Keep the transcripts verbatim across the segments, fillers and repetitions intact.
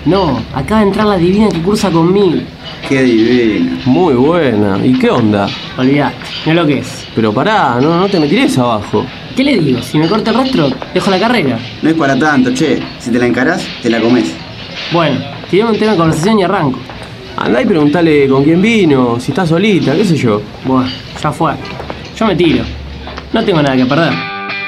No, acaba de entrar la divina que cursa conmigo. Qué divina. Muy buena. ¿Y qué onda? Olvidate, mira lo que es. Pero pará, no, no te me tires abajo. ¿Qué le digo? Si me corta el rastro, dejo la carrera. No es para tanto, che. Si te la encarás, te la comés. Bueno, tirame un tema de conversación y arranco. Andá y preguntale con quién vino, si está solita, qué sé yo. Bueno, ya fue. Yo me tiro. No tengo nada que perder.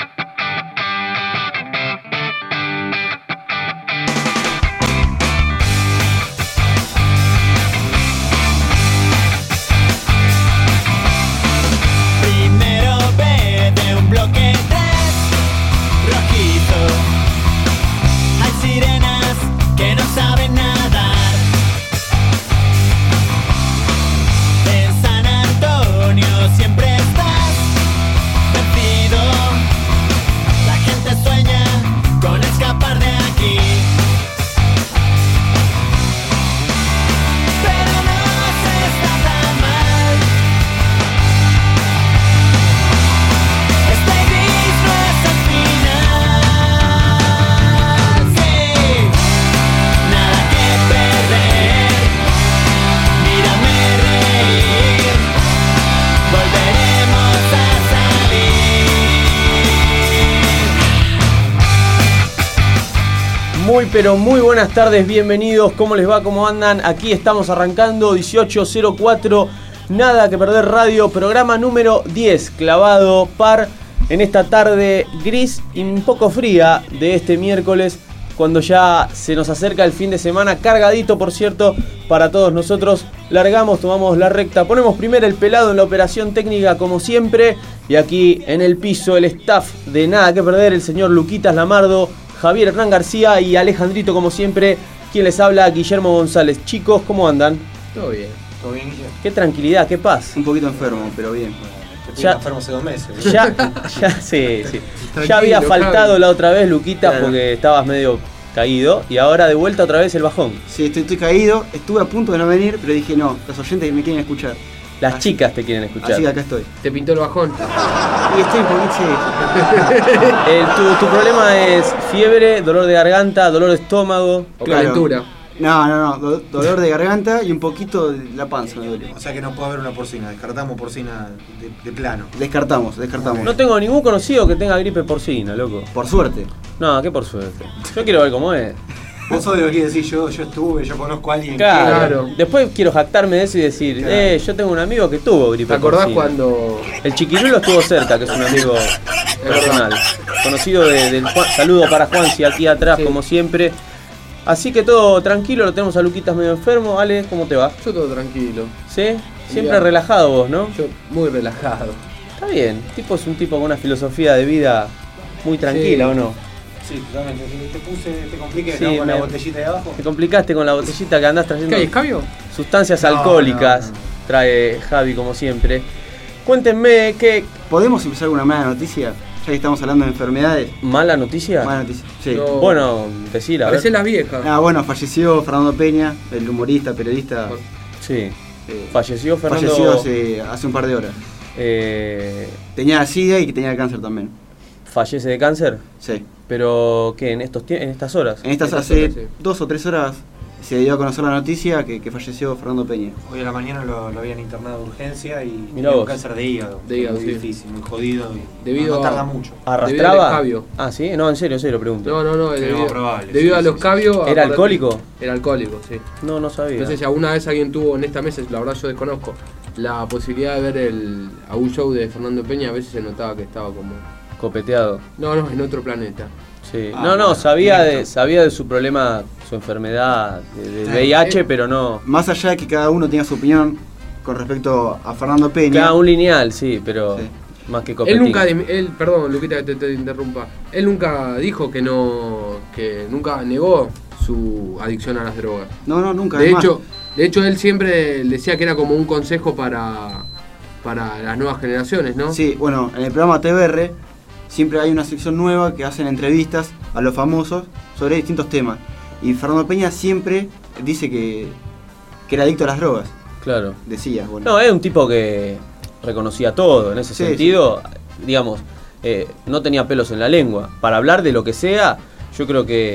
Muy pero muy buenas tardes, bienvenidos, ¿cómo les va? ¿Cómo andan? Aquí estamos arrancando dieciocho cero cuatro, Nada que Perder Radio, programa número diez, clavado par en esta tarde gris y un poco fría de este miércoles, cuando ya se nos acerca el fin de semana, cargadito por cierto para todos nosotros. Largamos, tomamos la recta, ponemos primero el pelado en la operación técnica como siempre, y aquí en el piso el staff de Nada que Perder, el señor Luquitas Lamardo, Javier Hernán García y Alejandrito como siempre, quien les habla, Guillermo González. Chicos, ¿cómo andan? Todo bien, todo bien, Guillermo. Qué tranquilidad, qué paz. Un poquito enfermo, pero bien. Estoy Ya- enfermo hace dos meses. Ya, ya, sí, sí. Tranquilo, Ya había faltado Javi. la otra vez, Luquitas, Claro. porque estabas medio caído, y ahora de vuelta otra vez el bajón. Sí, estoy, estoy caído. Estuve a punto de no venir, pero dije no, los oyentes me quieren escuchar. Las Así- chicas te quieren escuchar. Así que acá estoy. Te pintó el bajón. Y estoy un poquito, sí. El- tu, tu problema es fiebre, dolor de garganta, dolor de estómago. O Claro. calentura. No, no, no, do- dolor de garganta y un poquito de la panza me duele. O sea que no puede haber una porcina, descartamos porcina de, de plano. Descartamos, descartamos. No tengo ningún conocido que tenga gripe porcina, loco. Por suerte. No, qué por suerte. Yo quiero ver cómo es. Vos sos de lo que decir yo, yo estuve, yo conozco a alguien Claro. Claro. Después quiero jactarme de eso y decir, Claro. eh, yo tengo un amigo que tuvo gripe ¿Te acordás porcina. cuando El Chiquirulo estuvo cerca, que es un amigo personal. Conocido de, del Juan. Saludo para Juanci aquí atrás, Sí. como siempre. Así que todo tranquilo, lo tenemos a Luquitas medio enfermo. Ale, ¿cómo te va? yo todo tranquilo? ¿Sí? Siempre Bien. relajado vos, ¿no? Yo muy relajado. Está bien. Tipo es un tipo con una filosofía de vida muy tranquila, Sí. ¿o no? Sí, totalmente. Te puse, te compliqué, Sí, ¿no? Con me- la botellita de abajo. Te complicaste con la botellita que andás ¿Qué trayendo. hay, escabio? Sustancias No, alcohólicas. no, no. Trae Javi, como siempre. Cuéntenme, ¿qué ¿Podemos empezar con una mala noticia? Ya que estamos hablando de enfermedades. mala noticia? Mala noticia. Sí. No. Bueno, decir, a ver. Parecen las viejas. Ah, bueno, falleció Fernando Peña, el humorista, periodista. Sí. eh, Falleció Fernando. falleció hace, hace un par de horas. eh, Tenía SIDA y que tenía cáncer también. fallece de cáncer. Sí. Pero, ¿qué? ¿En estos tie- en estas horas? En estas Estas hace horas, sí. dos o tres horas se dio a conocer la noticia que, que falleció Fernando Peña. Hoy a la mañana lo, lo habían internado de urgencia y Mirá tenía un vos. cáncer de hígado. De hígado, muy sí. difícil, muy jodido. Y Debido no, no a- tarda mucho. Debido al ¿Arrastraba? escabio. Ah, ¿sí? No, en serio, en serio, pregunto. No, no, no. Pero Debido, probable, debido sí, a los sí, cabios. ¿Era acordate- alcohólico? Era alcohólico, sí. No, no sabía. No sé si alguna vez alguien tuvo en esta mesa, la verdad yo desconozco, la posibilidad de ver el, a un show de Fernando Peña, a veces se notaba que estaba como... Copeteado. No, no, en otro planeta. Sí. Ah, no, no, bueno, sabía de, directo. sabía de su problema, su enfermedad de, de Ah, V I H, eh. pero no. Más allá de que cada uno tenga su opinión con respecto a Fernando Peña. Cada un lineal, sí, pero Sí. más que Él copetín. nunca, él, perdón, Luquita, que te, te interrumpa. Él nunca dijo que no, que nunca negó su adicción a las drogas. No, no, nunca. De además. hecho, de hecho él siempre decía que era como un consejo para, para las nuevas generaciones, ¿no? Sí, bueno, en el programa T V R siempre hay una sección nueva que hacen entrevistas a los famosos sobre distintos temas. Y Fernando Peña siempre dice que, que era adicto a las drogas, Claro. decía. Bueno. No, es un tipo que reconocía todo en ese Sí, sentido. Digamos, eh, no tenía pelos en la lengua. Para hablar de lo que sea, yo creo que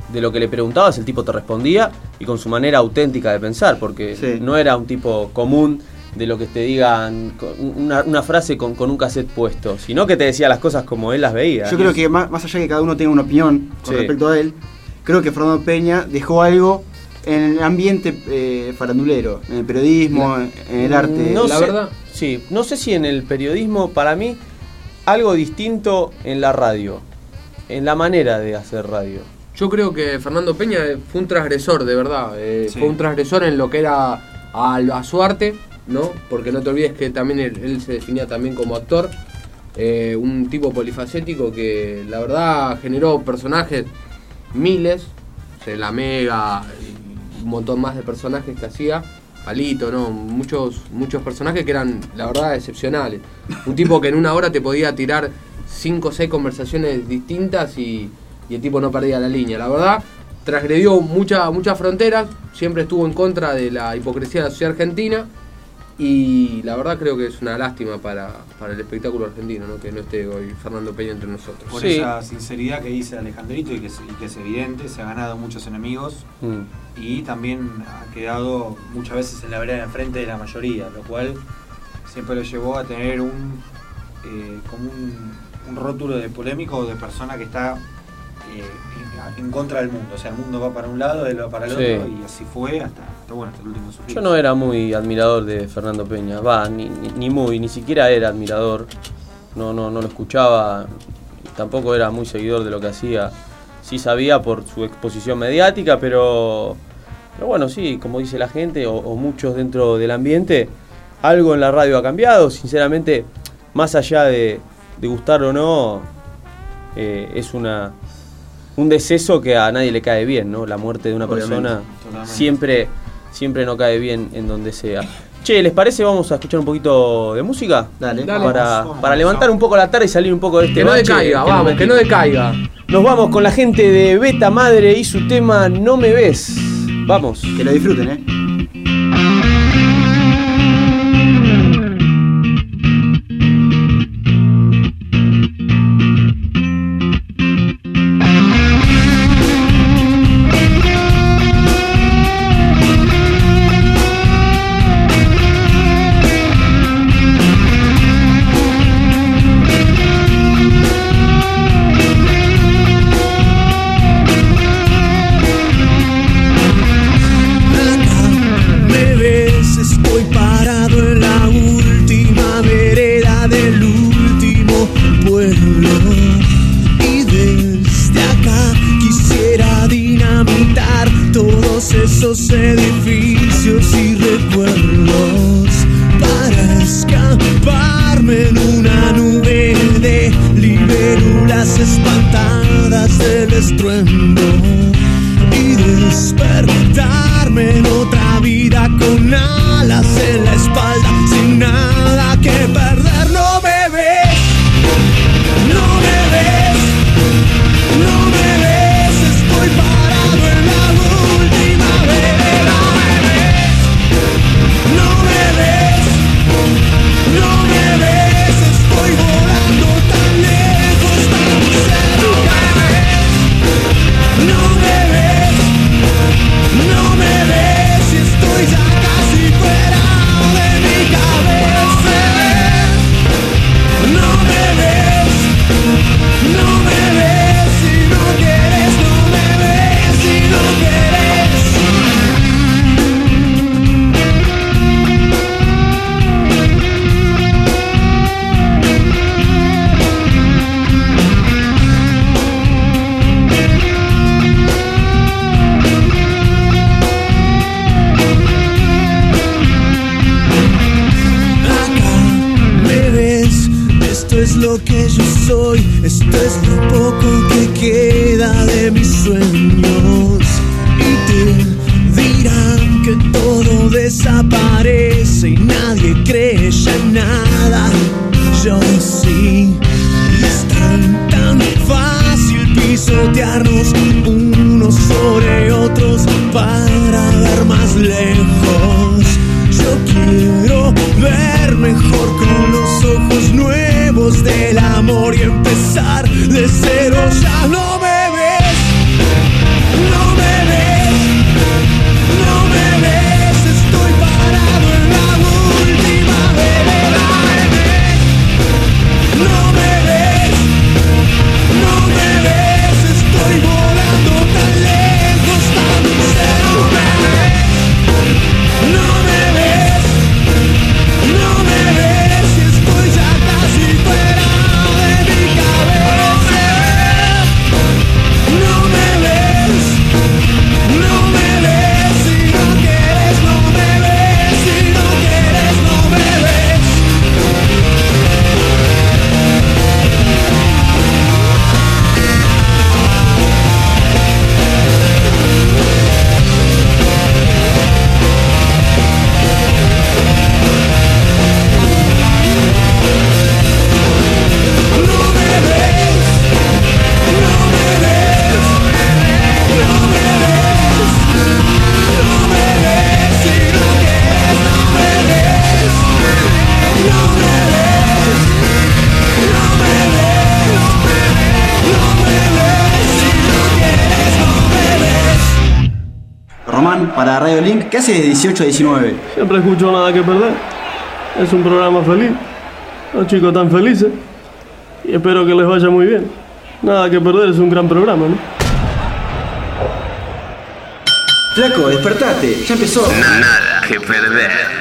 de lo que le preguntabas, el tipo te respondía y con su manera auténtica de pensar, porque Sí. no era un tipo común de lo que te digan una, una frase con, con un cassette puesto, sino que te decía las cosas como él las veía. Yo creo que más, más allá de que cada uno tenga una opinión con Sí. respecto a él, creo que Fernando Peña dejó algo en el ambiente eh, farandulero, en el periodismo, La- en el arte. No La sé, verdad- sí, no sé si en el periodismo, para mí, algo distinto en la radio, en la manera de hacer radio. Yo creo que Fernando Peña fue un transgresor, de verdad. eh, Sí. Fue un transgresor en lo que era a, a su arte, ¿no? Porque no te olvides que también él, él se definía también como actor. eh, un tipo polifacético que la verdad generó personajes miles. O sea, la Mega, y un montón más de personajes que hacía. Palito, ¿no? Muchos, muchos personajes que eran, la verdad, excepcionales. Un tipo que en una hora te podía tirar cinco o seis conversaciones distintas y, y el tipo no perdía la línea. La verdad, transgredió mucha, muchas fronteras, siempre estuvo en contra de la hipocresía de la sociedad argentina y la verdad creo que es una lástima para, para el espectáculo argentino, ¿no? Que no esté hoy Fernando Peña entre nosotros. Por Sí. esa sinceridad que dice Alejandrito y que, es, y que es evidente, se ha ganado muchos enemigos Mm. y también ha quedado muchas veces en la vereda de enfrente de la mayoría, lo cual siempre lo llevó a tener un eh, como un, un rótulo de polémico o de persona que está eh, en, en contra del mundo. O sea, el mundo va para un lado, él va para el Sí. otro y así fue hasta, hasta, bueno, hasta el último suspiro. Yo no era muy admirador de Fernando Peña, va, ni, ni, ni muy, ni siquiera era admirador, no, no, no lo escuchaba, tampoco era muy seguidor de lo que hacía, sí sabía por su exposición mediática, pero, pero bueno, sí, como dice la gente, o, o muchos dentro del ambiente, algo en la radio ha cambiado, sinceramente, más allá de, de gustar o no, eh, es una... un deceso que a nadie le cae bien, ¿no? La muerte de una Obviamente, persona totalmente. siempre, siempre no cae bien en donde sea. Che, ¿les parece? Vamos a escuchar un poquito de música. Dale. Dale. Para, Vamos, vamos, para levantar vamos. un poco la tarde y salir un poco de este Que no bache decaiga, nos vamos, que no metimos. decaiga. Nos vamos con la gente de Beta Madre y su tema No Me Ves. Vamos. Que lo disfruten, ¿eh? Me ves, estoy parado en la última vereda del último pueblo. Y desde acá quisiera dinamitar todos esos edificios y recuerdos para escaparme en una nube de libélulas espantadas del estruendo y despertarme en otra vida con alas en la espalda sin nada que perder. No me ves, no me ves, no me ves, estoy parado en la última vereda. No me ves, no me ves, estoy volando tan lejos, tan cerca. No me ves, no me ves, y estoy ya casi fuera de mi cabeza. No me ves, no me ves, si no quieres, no me ves, si no quieres. Acá me ves, esto es lo que yo soy, esto es lo poco que queda de mis sueños. Y te dirán que todo desaparece y nadie cree ya en nada. Yo sí, y es tan, tan fácil pisotearnos unos sobre otros para ver más lejos. Yo quiero ver mejor con los ojos nuevos del amor y empezar de cero. Ya no me ves, Román para Radio Link. ¿Qué hace de dieciocho a diecinueve? Siempre escucho Nada que Perder. Es un programa feliz. Los chicos tan felices. Y espero que les vaya muy bien. Nada que Perder es un gran programa, ¿no? Flaco, despertate. Ya empezó. Nada que Perder.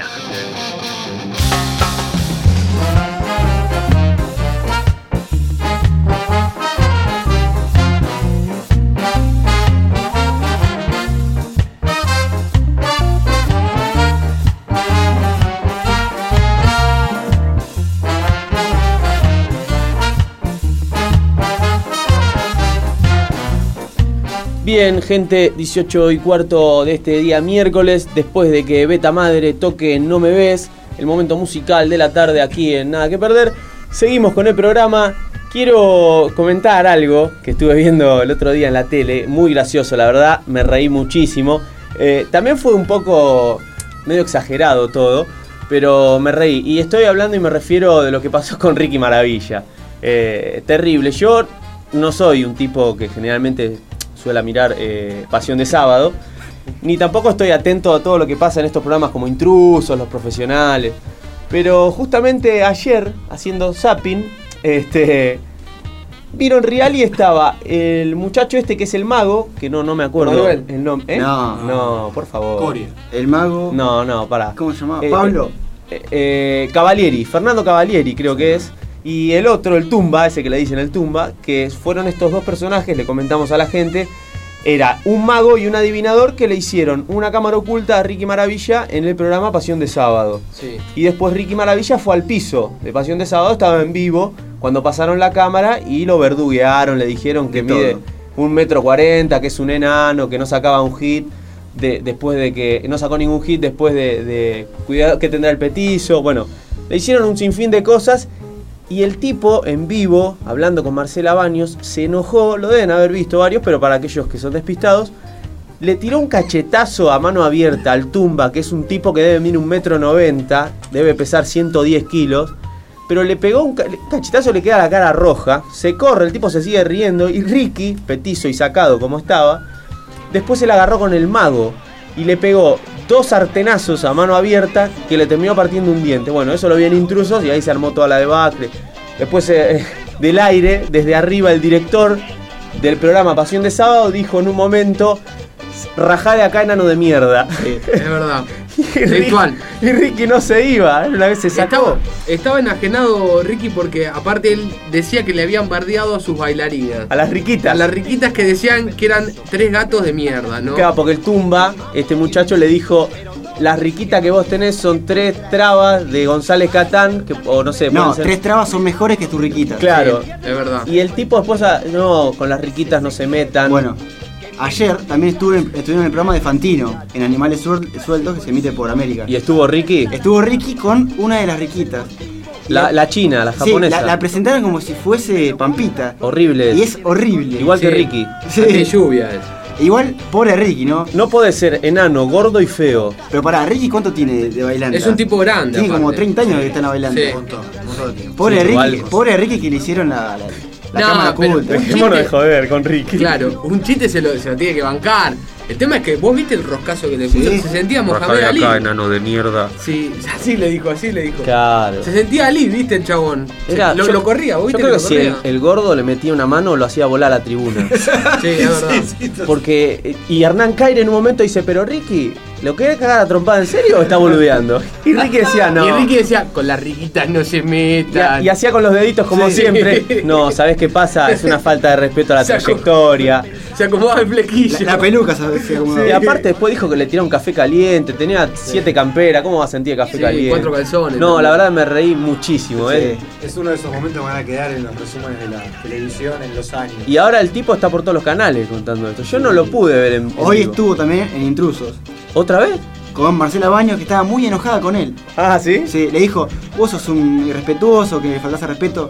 Bien, gente, dieciocho y cuarto de este día miércoles, después de que Beta Madre toque No Me Ves, el momento musical de la tarde aquí en Nada que Perder, seguimos con el programa. Quiero comentar algo que estuve viendo el otro día en la tele, muy gracioso, la verdad, me reí muchísimo. Eh, también fue un poco medio exagerado todo, pero me reí. Y estoy hablando y me refiero de lo que pasó con Ricky Maravilla. Eh, terrible. Yo no soy un tipo que generalmente suele mirar eh, Pasión de Sábado, ni tampoco estoy atento a todo lo que pasa en estos programas como Intrusos, Los Profesionales, pero justamente ayer, haciendo zapping, este, vieron real y estaba el muchacho este que es el mago, que no, no me acuerdo Manuel. el nombre. ¿Eh? No. No, por favor. Coria. El mago. No, no, pará. ¿Cómo se llamaba? Eh, ¿Pablo? Eh, eh, Cavalieri, Fernando Cavalieri creo que es. Y el otro, el Tumba, ese que le dicen el Tumba, que fueron estos dos personajes, le comentamos a la gente, era un mago y un adivinador que le hicieron una cámara oculta a Ricky Maravilla en el programa Pasión de Sábado. Sí. Y después Ricky Maravilla fue al piso de Pasión de Sábado, estaba en vivo, cuando pasaron la cámara y lo verduguearon, le dijeron que De mide todo. un metro cuarenta, que es un enano, que no sacaba un hit. De, después de que no sacó ningún hit después de, de cuidado que tendrá el petizo. Bueno, le hicieron un sinfín de cosas. Y el tipo, en vivo, hablando con Marcela Baños, se enojó, lo deben haber visto varios, pero para aquellos que son despistados, le tiró un cachetazo a mano abierta al Tumba, que es un tipo que debe medir un metro noventa, debe pesar ciento diez kilos, pero le pegó un ca- cachetazo, le queda la cara roja, se corre, el tipo se sigue riendo, y Ricky, petizo y sacado como estaba, después se la agarró con el mago, y le pegó dos sartenazos a mano abierta que le terminó partiendo un diente. Bueno, eso lo vi en Intrusos y ahí se armó toda la debacle. Después eh, del aire, desde arriba, el director del programa Pasión de Sábado dijo en un momento: rajá de acá, enano de mierda. Sí, es verdad. y, Ricky, Textual. y Ricky no se iba, una vez se sacó. Estaba, estaba enajenado Ricky porque aparte él decía que le habían bardeado a sus bailarinas. A las riquitas. A las riquitas que decían que eran tres gatos de mierda, ¿no? Claro, porque el Tumba, este muchacho le dijo: las riquitas que vos tenés son tres trabas de González Catán, que, o no sé, No, pueden ser- tres trabas son mejores que tus riquitas. Claro. Sí, es verdad. Y el tipo después, ah, no, con las riquitas no se metan. Bueno, ayer también estuve, estuve en el programa de Fantino, en Animales Suel- Sueltos, que se emite por América. Y estuvo Ricky, Estuvo Ricky con una de las riquitas. la, la china, la Sí, japonesa. la, la presentaron como si fuese Pampita. Horrible. Y es horrible. Igual que Sí. Ricky. Sí. Qué lluvia es. Igual, pobre Ricky, ¿no? No puede ser enano, gordo y feo. Pero pará, Ricky, ¿cuánto tiene de, de bailando? Es un tipo grande. Tiene como aparte. treinta años que están bailando. Sí. Un montón, un montón de tiempo. Pobre, Sí, Ricky, igual. pobre Ricky que le hicieron la, la, la No, cámara pero- oculta. Dejémonos de joder con Ricky. Claro, un chiste se lo, se lo tiene que bancar. El tema es que vos viste el roscazo que le puso. Sí. Se sentía Rajá Mohamed de Ali. acá, enano de mierda. Sí, así le dijo, así le dijo. Claro. Se sentía Ali, viste el chabón. Era- lo, yo- lo corría, vos Yo viste creo que que lo si el, corría. el gordo le metía una mano, lo hacía volar a la tribuna. Sí, es verdad. Porque, y Hernán Caire en un momento dice: pero Ricky, ¿lo querés cagar a trompada en serio o está boludeando? Y Ricky decía: no. Y Ricky decía, con las riquitas no se Y, metan. y hacía con los deditos como Sí. siempre. No, ¿sabés qué pasa? Es una falta de respeto a la Se acom- trayectoria. Se acomodaba el flequillo. La, la peluca, ¿sabes? Se acomodaba. Y aparte después dijo que le tiraba un café caliente, tenía siete camperas, ¿cómo va a sentir el café Sí, caliente? cuatro calzones No, también. la verdad me reí muchísimo, ¿eh? Es uno de esos momentos que van a quedar en los resúmenes de la televisión en los años. Y ahora el tipo está por todos los canales contando esto. Yo no lo pude ver en, en Hoy vivo. estuvo también en Intrusos ¿Otra vez? con Marcela Baños, que estaba muy enojada con él. Ah, ¿sí? Sí, le dijo, vos sos un irrespetuoso, que le faltás al respeto.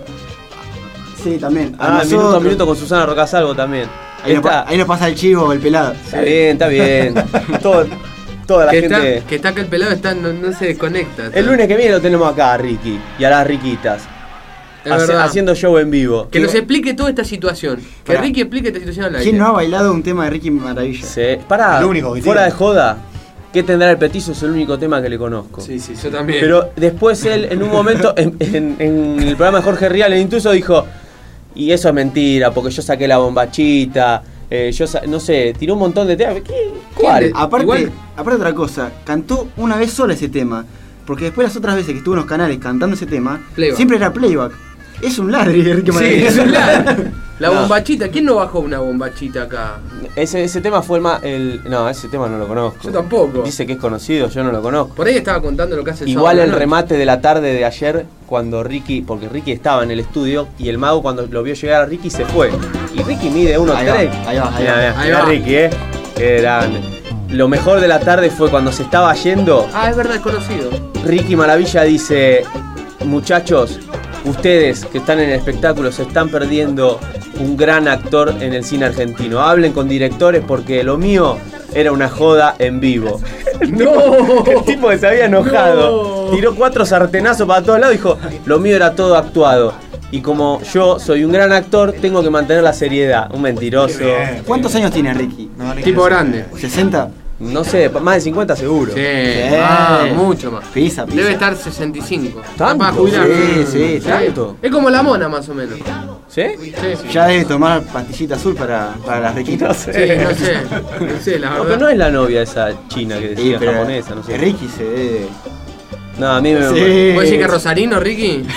Sí, también. A Ah, minuto a nosotros. minuto con Susana Rocasalvo también. Ahí nos, pa- Está, ahí nos pasa el chivo, el pelado. está bien, está bien. Todo, toda la que, gente... está, que está que el pelado está, no, no se desconecta. El lunes que viene lo tenemos acá, Ricky. Y a las riquitas. Es hace- verdad. haciendo show en vivo. Que nos explique toda esta situación. Que Pará. Ricky explique esta situación al aire. ¿Quién no ha bailado un tema de Ricky Maravilla? Sí. Pará, Lo único que fuera tiene. de joda, ¿qué tendrá el petizo? Es el único tema que le conozco. Sí, sí, sí. Yo también. Pero después él, en un momento, en, en- en el programa de Jorge Rial, el Intuso dijo, y eso es mentira, porque yo saqué la bombachita, eh, yo sa- no sé, tiró un montón de temas. ¿Qué? ¿Cuál? Aparte, Igual- aparte otra cosa, cantó una vez sola ese tema. Porque después las otras veces que estuvo en los canales cantando ese tema, Playback. siempre era playback. Es un ladri de Ricky Sí, Maravilla. es la, la No. bombachita. ¿Quién no bajó una bombachita acá? Ese, ese tema fue el más... El, no, ese tema no lo conozco. Yo tampoco. Dice que es conocido, yo no lo conozco. Por ahí estaba contando lo que hace el Igual sábado a el la noche. remate de la tarde de ayer, cuando Ricky, porque Ricky estaba en el estudio y el mago cuando lo vio llegar a Ricky se fue. Y Ricky mide uno Ahí va, tres. ahí va, ahí Mirá, va. mirá, Ahí mirá va. Ricky, eh. Qué grande. Lo mejor de la tarde fue cuando se estaba yendo. Ah, es verdad, es conocido. Ricky Maravilla dice, muchachos, ustedes que están en el espectáculo se están perdiendo un gran actor en el cine argentino. Hablen con directores porque lo mío era una joda en vivo. ¡No! El tipo que se había enojado, No. tiró cuatro sartenazos para todos lados y dijo, lo mío era todo actuado. Y como yo soy un gran actor, tengo que mantener la seriedad. Un mentiroso. Qué bien. ¿Cuántos años tiene Ricky? No, ni Tipo que- grande. ¿sesenta? No sé, más de cincuenta seguro. Sí, Bien. ah, mucho más. Pisa, pisa. Debe estar sesenta y cinco. ¿Tanto? Para jubilar. Sí, sí, ¿tanto? Es como la mona más o menos. ¿Sí? Sí, Ya debe tomar pastillita azul para, para las riquitas. No sí, no sé. No sé, la No, pero verdad. no es la novia esa china que Sí, decía pero japonesa, no sé. Ricky se debe... No, a mí me. Sí. ¿Puedes decir que Rosarino, Ricky?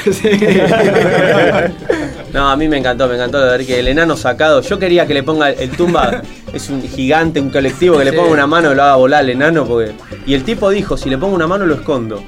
No, a mí me encantó, me encantó de ver que el enano sacado. Yo quería que le ponga el tumba, es un gigante, un colectivo, que le Sí. ponga una mano y lo haga volar al enano. Porque... Y el tipo dijo: si le pongo una mano lo escondo.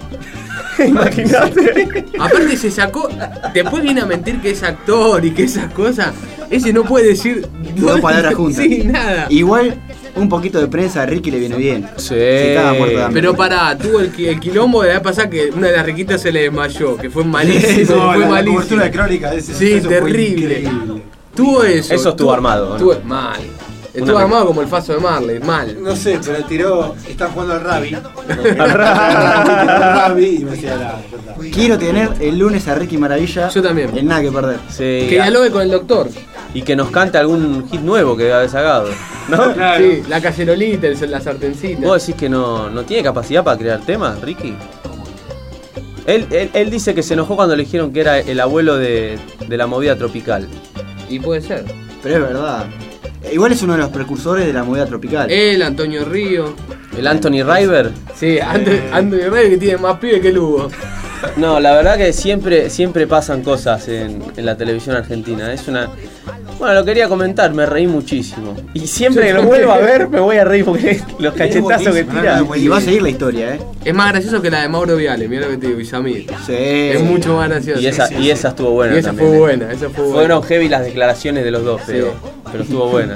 Imagínate. Aparte se sacó. Después viene a mentir que es actor y que esas cosas. Ese no puede decir Dos palabras juntas. Sí, nada. Igual, un poquito de prensa a Ricky le viene bien. Sí. Se caga muerto de hambre. Pero pará, tuvo el, qui- el quilombo de la vez pasada que una de las riquitas se le desmayó, que fue malísimo, No, fue la, la malísimo. cobertura de crónica de ese Sí, suceso fue terrible. increíble. Tuvo eso. Eso estuvo tuvo- armado, ¿no? tuvo- mal. Estuvo Una- armado como el faso de Marley, mal. No sé, pero tiró. Están jugando al rugby. Al rugby y me decía la. Quiero tener el lunes a Ricky Maravilla. Yo también. En nada que perder. Sí, Que dialogue con el doctor. y que nos cante algún hit nuevo que haber sacado. ¿No? Sí, la cacerolita, el- la sartencita. ¿Vos decís que no, no tiene capacidad para crear temas, Ricky? Él, él, él dice que se enojó cuando le dijeron que era el abuelo de, de la movida tropical. Y puede ser. Pero es verdad. Igual es uno de los precursores de la movida tropical. Él, Antonio Río. ¿El Anthony River? Sí, Antonio Anthony Río que tiene más pibe que el Hugo. No, la verdad que siempre, siempre pasan cosas en, en la televisión argentina. Es una. Bueno, lo quería comentar, me reí muchísimo. Y siempre que lo vuelva a ver me voy a reír porque los cachetazos que tira. Y va a seguir la historia, ¿eh? Es más gracioso que la de Mauro Viale, mira lo que te digo, y Samir. Sí. Es mucho más gracioso. Y esa, y esa estuvo buena Y esa también. fue ¿eh? buena, esa fue buena. Fueron heavy las declaraciones de los dos, pero, pero estuvo buena.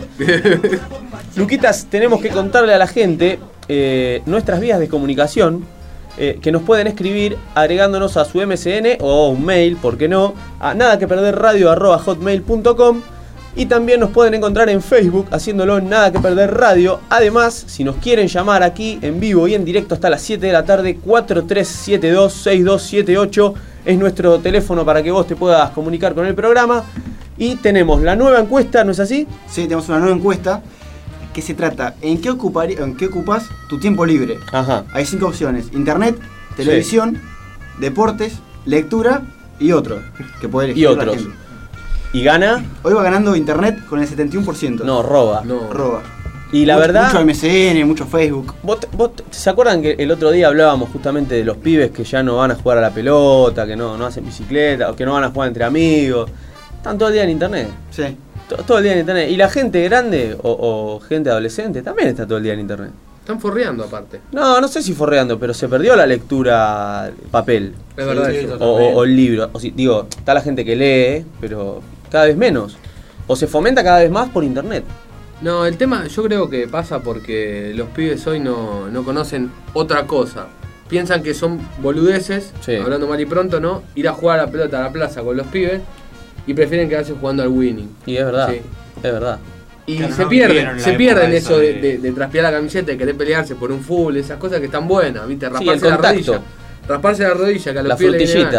Luquitas, tenemos que contarle a la gente eh, nuestras vías de comunicación, eh, que nos pueden escribir agregándonos a su M S N o un mail, ¿por qué no? A nada que perder radio arroba hotmail punto com. Y también nos pueden encontrar en Facebook haciéndolo en Nada que Perder Radio. Además, si nos quieren llamar aquí en vivo y en directo hasta las siete de la tarde, cuatro tres siete dos, seis dos siete ocho es nuestro teléfono para que vos te puedas comunicar con el programa. Y tenemos la nueva encuesta, ¿no es así? Sí, tenemos una nueva encuesta que se trata ¿en qué, ocupar, en qué ocupas tu tiempo libre? Ajá. Hay cinco opciones: internet, televisión, deportes, lectura y otro que puede elegir Y la otros. gente. ¿Y gana? Hoy va ganando internet con el setenta y uno por ciento. No, roba. No. Roba. Y la Mucho- verdad... Mucho M S N, mucho Facebook. ¿Vos, vos ¿Se acuerdan que el otro día hablábamos justamente de los pibes que ya no van a jugar a la pelota, que no, no hacen bicicleta, o que no van a jugar entre amigos? Están todo el día en internet. Sí. To- Todo el día en internet. Y la gente grande o, o gente adolescente también está todo el día en internet. Están forreando aparte. No, no sé si forreando, pero se perdió la lectura papel. Es verdad sí, eso. O, o- o el libro. O si, digo, está la gente que lee, pero cada vez menos. O se fomenta cada vez más por internet. No, el tema yo creo que pasa porque los pibes hoy no, no conocen otra cosa. Piensan que son boludeces, Sí. hablando mal y pronto, ¿no? Ir a jugar a la pelota a la plaza con los pibes y prefieren quedarse jugando al winning. Y es verdad. Sí. Es verdad. Y Claro, se no pierden, vieron la se época pierden esa eso de, de- de, de transpirar la camiseta, de querer pelearse por un full, esas cosas que están buenas, ¿viste? Sí, Rasparse el la contacto. rodilla. Rasparse la rodilla, que a los La pibes le viene frutillita. mal.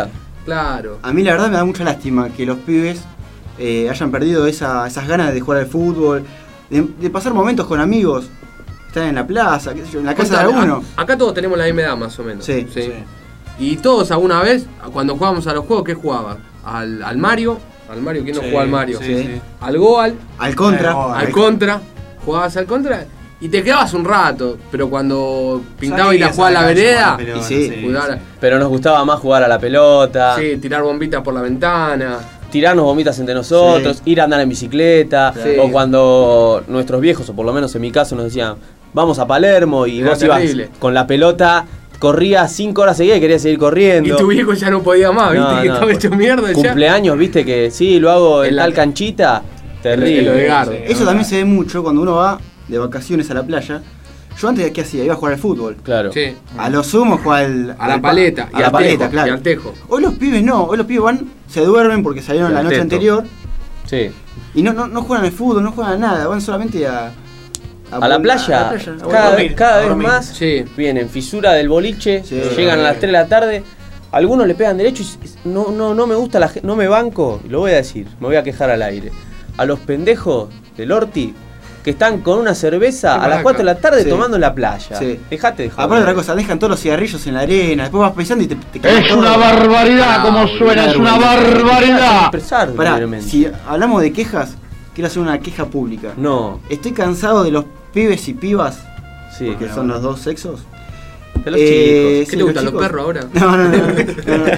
Claro. A mí la verdad me da mucha lástima que los pibes eh, hayan perdido esa, esas ganas de jugar al fútbol, de, de pasar momentos con amigos, estar en la plaza, qué sé yo, en la casa de alguno. A- Acá todos tenemos la misma edad más o menos. Sí. sí. Y todos alguna vez, cuando jugábamos a los juegos, ¿qué jugaba? Al, al Mario. Al Mario, ¿quién no Sí, juega al Mario? sí, sí. Al Goal. Al contra. Eh, Al Contra. Jugabas al Contra y te quedabas un rato. Pero cuando pintaba y la jugaba a la vereda, Y sí, jugar- Pero nos gustaba más jugar a la pelota, sí, tirar bombitas por la ventana. tirarnos bombitas entre nosotros, ir a andar en bicicleta, Sí. o cuando nuestros viejos, o por lo menos en mi caso, nos decían, vamos a Palermo, y Era vos ibas terrible. con la pelota, corrías cinco horas seguidas y querías seguir corriendo. Y tu viejo ya no podía más, ¿viste? No, que no, estaba hecho mierda ya. Cumpleaños, viste que sí, lo hago en En la- tal canchita, terrible. en lo de Gardo. Eso también se ve mucho cuando uno va de vacaciones a la playa. Yo antes, ¿qué hacía? Iba a jugar al fútbol. Claro. Sí. A lo sumo jugar al, A la al pa- paleta. A y la al paleta, tejo, claro. Y al tejo. Hoy los pibes no, hoy los pibes van, se duermen porque salieron Al la noche teto. anterior Sí. y no, no, no juegan al fútbol, no juegan a nada, van solamente a... A la playa, a la playa, a cada, dormir, cada a vez dormir. más Sí. vienen fisura del boliche, Sí. llegan a las tres de la tarde, algunos le pegan derecho y s- no, no, no me gusta la gente, no me banco, y lo voy a decir, me voy a quejar al aire. A los pendejos del Orti que están con una cerveza Qué a las maraca. cuatro de la tarde Sí. tomando en la playa. Sí. Dejate de joder. Aparte otra cosa, dejan todos los cigarrillos en la arena, después vas pensando y te, te cae Es todo. una barbaridad como suena, es una barbaridad. Expresar Pará, libremente. si hablamos de quejas, quiero hacer una queja pública. No, Estoy cansado de los pibes y pibas, sí. porque son los dos sexos. De los Eh, chicos. ¿Qué sí, te gustan los los chicos. perros ahora? No, no, no. no, no.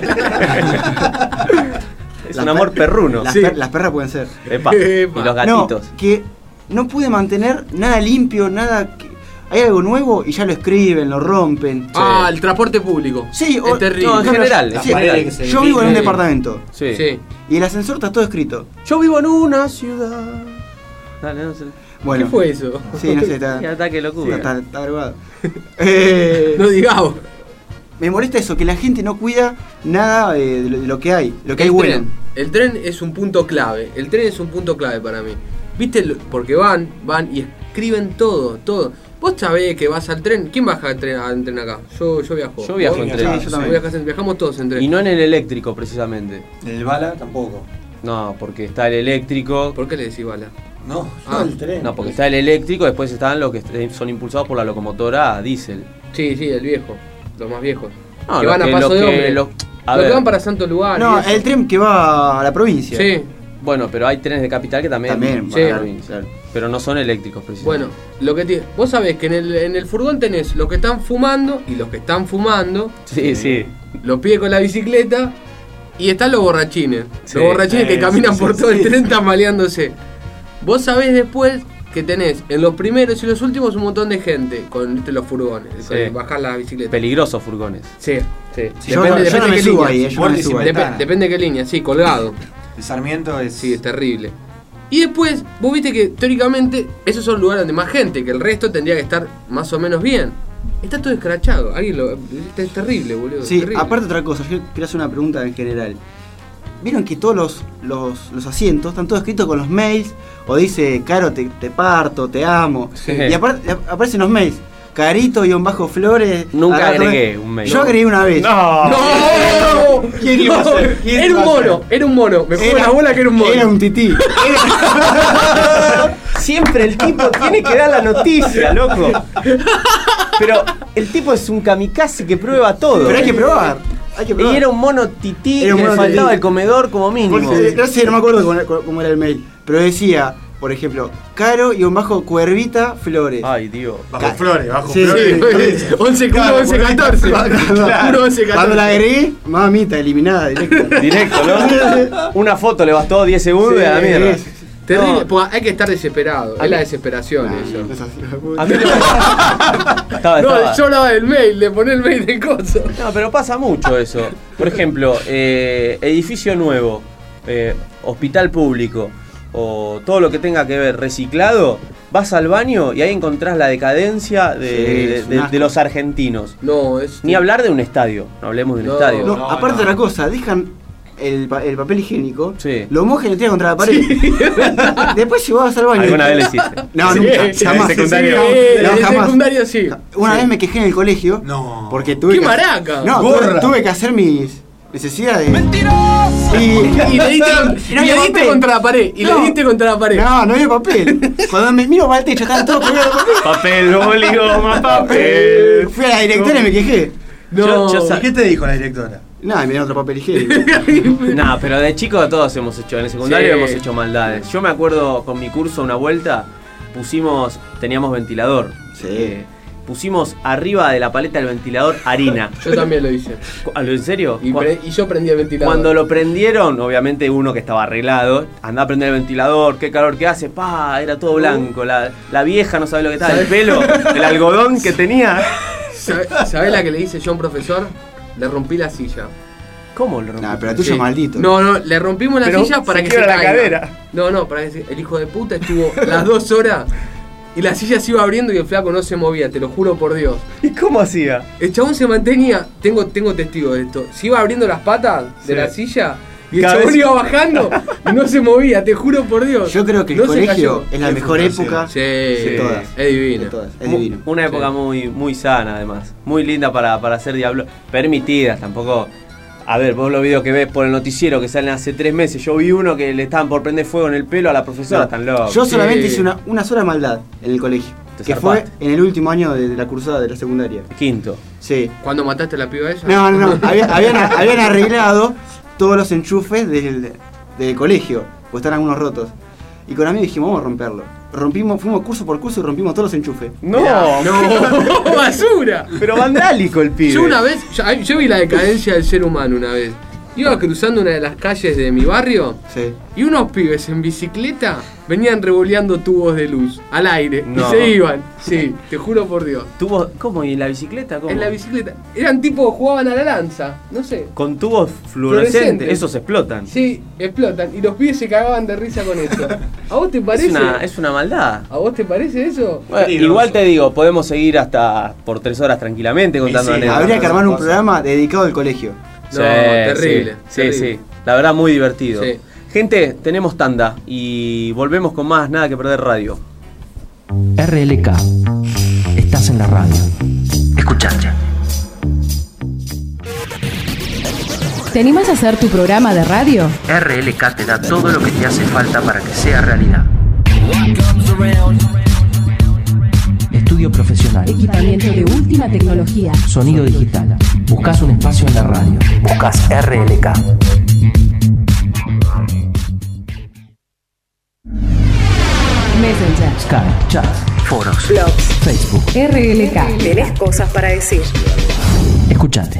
Es Las un amor per- perruno. Las, Sí. per- las perras pueden ser. Epa, Epa. y los gatitos. No, que no puede mantener nada limpio, nada que... Hay algo nuevo y ya lo escriben, lo rompen. Ah, el transporte público. Sí, o- es terrible. no, en general, Sí, en general. que se yo vivo en un Sí. departamento Sí. Sí. y el ascensor está todo escrito. Yo vivo en una ciudad. Dale, no sé. Bueno, ¿Qué fue eso? Sí, no sé, está, Y ataque sí, locura. está, está drogado. Eh, No digamos. me molesta eso, que la gente no cuida nada eh, de, lo, de lo que hay, lo que hay el bueno. tren. El tren es un punto clave. El tren es un punto clave para mí. ¿Viste? Lo- Porque van, van y escriben todo, todo. Vos sabés que vas al tren. ¿Quién baja al tren, al tren acá? Yo, yo viajo. Yo viajo ¿Vos? en Sí, tren. yo también. Viajas en- viajamos todos en tren. Y no en el eléctrico, precisamente. El bala tampoco. No, porque está el eléctrico. ¿Por qué le decís bala? No, Ah, no, el tren. No, porque está el eléctrico, después están los que est- son impulsados por la locomotora diésel. Sí, sí, el viejo. Los más viejos. No, que lo van a que- paso lo de que- hombre. lo- a Los que ver. van para Santo Lugar. No, y eso. el tren que va a la provincia. Sí. Bueno, pero hay trenes de capital que también, También, van a la claro, provincia. claro. Pero no son eléctricos, precisamente. Bueno, lo que te- vos sabés que en el, en el furgón tenés los que están fumando y los que están fumando, Sí, sí. los pibes con la bicicleta y están los borrachines. Sí. Los borrachines que Sí, caminan sí, por sí, todo sí. el tren tambaleándose. Vos sabés después que tenés en los primeros y los últimos un montón de gente con ¿viste? Los furgones, Sí. con bajar la bicicleta. Peligrosos furgones. Sí, sí. Sí, yo no- yo no me qué subo línea. ahí, eh, yo no Borde me sin subo ahí. Dep- ventana. depende de qué línea, sí, colgado. El Sarmiento es. Sí, es terrible. Y después, vos viste que teóricamente esos son lugares donde más gente, que el resto tendría que estar más o menos bien. Está todo escrachado. Alguien lo, está- es terrible, boludo. Sí, terrible. aparte otra cosa, yo quiero hacer una pregunta en general. ¿Vieron que todos los, los, los asientos están todos escritos con los mails? O dice, Caro, te, te parto, te amo. Sí. Y aparte ap- aparecen los mails. Carito y un bajo flores. Nunca acá todo- agregué un mail. Yo No. agregué una vez. ¡No! ¡No! ¿Quién iba a ser? ¿Quién Era un iba a mono, era un mono. Me juego la bola que era un mono. Era un tití. Siempre el tipo tiene que dar la noticia, loco. Pero el tipo es un kamikaze que prueba todo. Pero hay que probar. Hay que probar. Y era un mono tití Era un que le mono faltaba tití. el comedor como mínimo. Porque, no sé, no me acuerdo cómo, cómo era el mail. Pero decía, por ejemplo, Caro y un bajo cuervita flores. Ay, Dios. Bajo flores, bajo Sí, flores. sí. once, Claro, once, catorce. Cuando, Uno, once, catorce. cuando la agregué, mamita, eliminada directa. Directo, ¿no? Una foto le bastó diez segundos y a la mierda. Sí, sí, sí. Terrible, No. porque hay que estar desesperado. A Es la mí- desesperación Ah, eso. no es así, A mí me- estaba, No, estaba. yo hablaba del mail, le poné el mail de coso. No, pero pasa mucho eso. Por ejemplo, eh, edificio nuevo, eh, hospital público o todo lo que tenga que ver reciclado, vas al baño y ahí encontrás la decadencia de, Sí, de- es un de- asco. de los argentinos. No, es. Ni hablar de un estadio, no hablemos de un No. estadio. No, No, aparte no. otra cosa, dejan el, pa- el papel higiénico, Sí. lo mojan y lo tiran contra la pared. Después si vas al baño. ¿Alguna vez lo hiciste? No, Sí, nunca, sí, jamás. en secundario. No, Eh, no, en jamás. secundario sí. Una Sí. vez me quejé en el colegio No. porque tuve ¡Qué que maraca! No, tuve, Gorra. tuve que hacer mis necesidad de... ¡Mentiroso! Y, y le diste, y no y le había diste papel. contra la pared. Y No. le diste contra la pared. No, no había papel. Cuando me miro para el techo, estaban todos colgados de papel. Papel, boli, más papel. Fui a la directora y me quejé. No. Yo- yo sa- ¿Y qué te dijo la directora? Nada, me dieron otro papel higiénico. No, pero de chico todos hemos hecho, en el secundario Sí. hemos hecho maldades. Yo me acuerdo con mi curso una vuelta, pusimos, teníamos ventilador. Sí. Eh, pusimos arriba de la paleta del ventilador harina. Yo también lo hice. Cu- ¿En serio? Y, Cu- pre- y yo prendí el ventilador. Cuando lo prendieron, obviamente uno que estaba arreglado, andaba a prender el ventilador, qué calor que hace, pa, era todo blanco. La, la vieja no sabe lo que estaba, el ¿Sabes? pelo, el algodón que tenía. ¿Sabe- ¿Sabés la que le hice yo a un profesor? Le rompí la silla. ¿Cómo lo rompí? Nah, pero el tuyo Sí. maldito. No, no, le rompimos la Pero silla para se que se quiebra la caiga. cadera. No, no, para que se- el hijo de puta estuvo las dos horas y la silla se iba abriendo y el flaco no se movía, te lo juro por Dios. ¿Y cómo hacía? El chabón se mantenía, tengo, tengo testigo de esto, se iba abriendo las patas de Sí. la silla y el Cada chabón vez- iba bajando y no se movía, te juro por Dios. Yo creo que el No se colegio cayó. es la Qué mejor frustración. época Sí, de todas. es divino. De todas. Es Mu- divino. Una época Sí. muy, muy sana, además. Muy linda para, para hacer diablo. Permitidas, tampoco. A ver, vos los videos que ves por el noticiero que salen hace tres meses. Yo vi uno que le estaban por prender fuego en el pelo a la profesora, No, tan loco. Yo solamente Sí. hice una, una sola maldad en el colegio. Te Que fue zarpaste. en el último año de la cursada de la secundaria. Quinto. Sí. ¿Cuándo mataste a la piba esa? No, no, no. Había- habían, habían arreglado todos los enchufes del, del colegio. Pues estaban algunos rotos. Y con amigos dijimos, vamos a romperlo. Rompimos, fuimos curso por curso y rompimos todos los enchufes. No, No, basura. pero vandálico el pibe. Yo una vez, yo, ay, yo vi la decadencia del ser humano una vez. Iba cruzando una de las calles de mi barrio Sí. y unos pibes en bicicleta venían revoleando tubos de luz al aire No. y se iban. Sí, te juro por Dios. ¿Tuvo, ¿Cómo? ¿Y en la bicicleta? ¿Cómo? En la bicicleta. Eran tipo, jugaban a la lanza, no sé. Con tubos fluorescentes. Fluorescentes. Esos explotan. Sí, explotan y los pibes se cagaban de risa con eso. ¿A vos te parece? Es una, es una maldad. ¿A vos te parece eso? Bueno, Peligroso. igual te digo, podemos seguir hasta por tres horas tranquilamente contando sí, anécdotas. Habría que armar un cosas. programa dedicado al colegio. No, terrible, Sí, terrible. sí, sí. La verdad, muy divertido. Sí. Gente, tenemos tanda y volvemos con más Nada que Perder Radio. R L K. Estás en la radio. Escuchate. ¿Te animás a hacer tu programa de radio? R L K te da todo lo que te hace falta para que sea realidad. Estudio profesional. Equipamiento de última tecnología. Sonido digital. Buscas un espacio en la radio. Buscas R L K. Messenger. Skype, chat, foros, Blogs. Facebook. R L K. Tenés cosas para decir. Escuchate.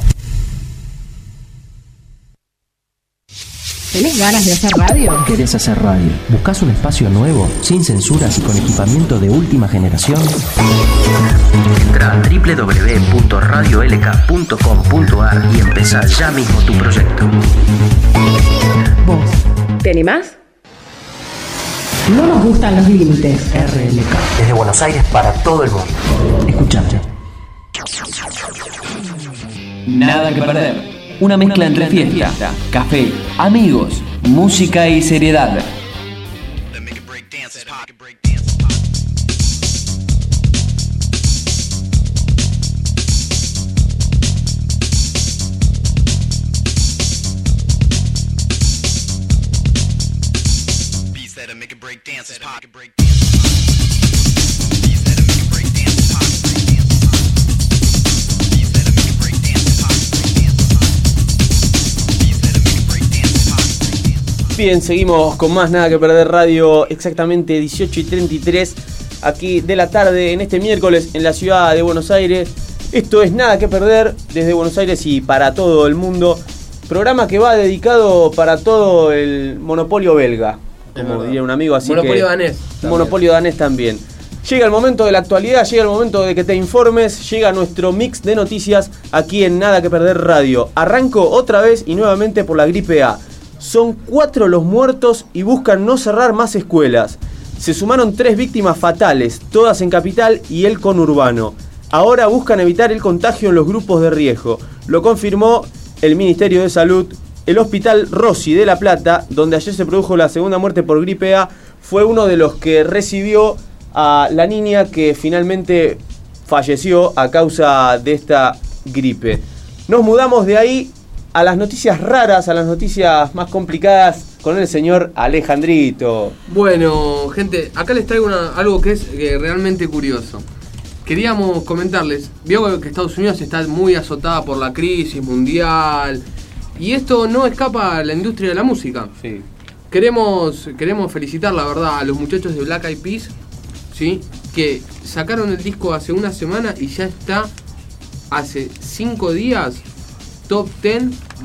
¿Tenés ganas de hacer radio? ¿Querés hacer radio? ¿Buscas un espacio nuevo, sin censuras y con equipamiento de última generación? Entra a doble u doble u doble u punto radio l k punto com punto a r y empezá ya mismo tu proyecto. ¿Vos? ¿Te animás? No nos gustan los límites. R L K. Desde Buenos Aires para todo el mundo. Escuchate. Nada que perder. Una mezcla entre fiesta, café, amigos, música y seriedad. Bien, seguimos con más Nada que Perder Radio, exactamente dieciocho y treinta y tres, aquí de la tarde, en este miércoles, en la ciudad de Buenos Aires. Esto es Nada que Perder, desde Buenos Aires y para todo el mundo. Programa que va dedicado para todo el monopolio belga, como diría un amigo, así Monopolio que... danés. Monopolio danés también. Llega el momento de la actualidad, llega el momento de que te informes, llega nuestro mix de noticias aquí en Nada que Perder Radio. Arranco otra vez y nuevamente por la gripe A. Son cuatro los muertos y buscan no cerrar más escuelas. Se sumaron tres víctimas fatales, todas en capital y el conurbano. Ahora buscan evitar el contagio en los grupos de riesgo. Lo confirmó el Ministerio de Salud. El Hospital Rossi de La Plata, donde ayer se produjo la segunda muerte por gripe A, fue uno de los que recibió a la niña que finalmente falleció a causa de esta gripe. Nos mudamos de ahí a las noticias raras, a las noticias más complicadas con el señor Alejandrito. Bueno, gente, acá les traigo una, algo que es eh, realmente curioso. Queríamos comentarles, veo que Estados Unidos está muy azotada por la crisis mundial y esto no escapa a la industria de la música. Sí. Queremos, queremos felicitar, la verdad, a los muchachos de Black Eyed Peas, ¿sí? Que sacaron el disco hace una semana y ya está hace cinco días top diez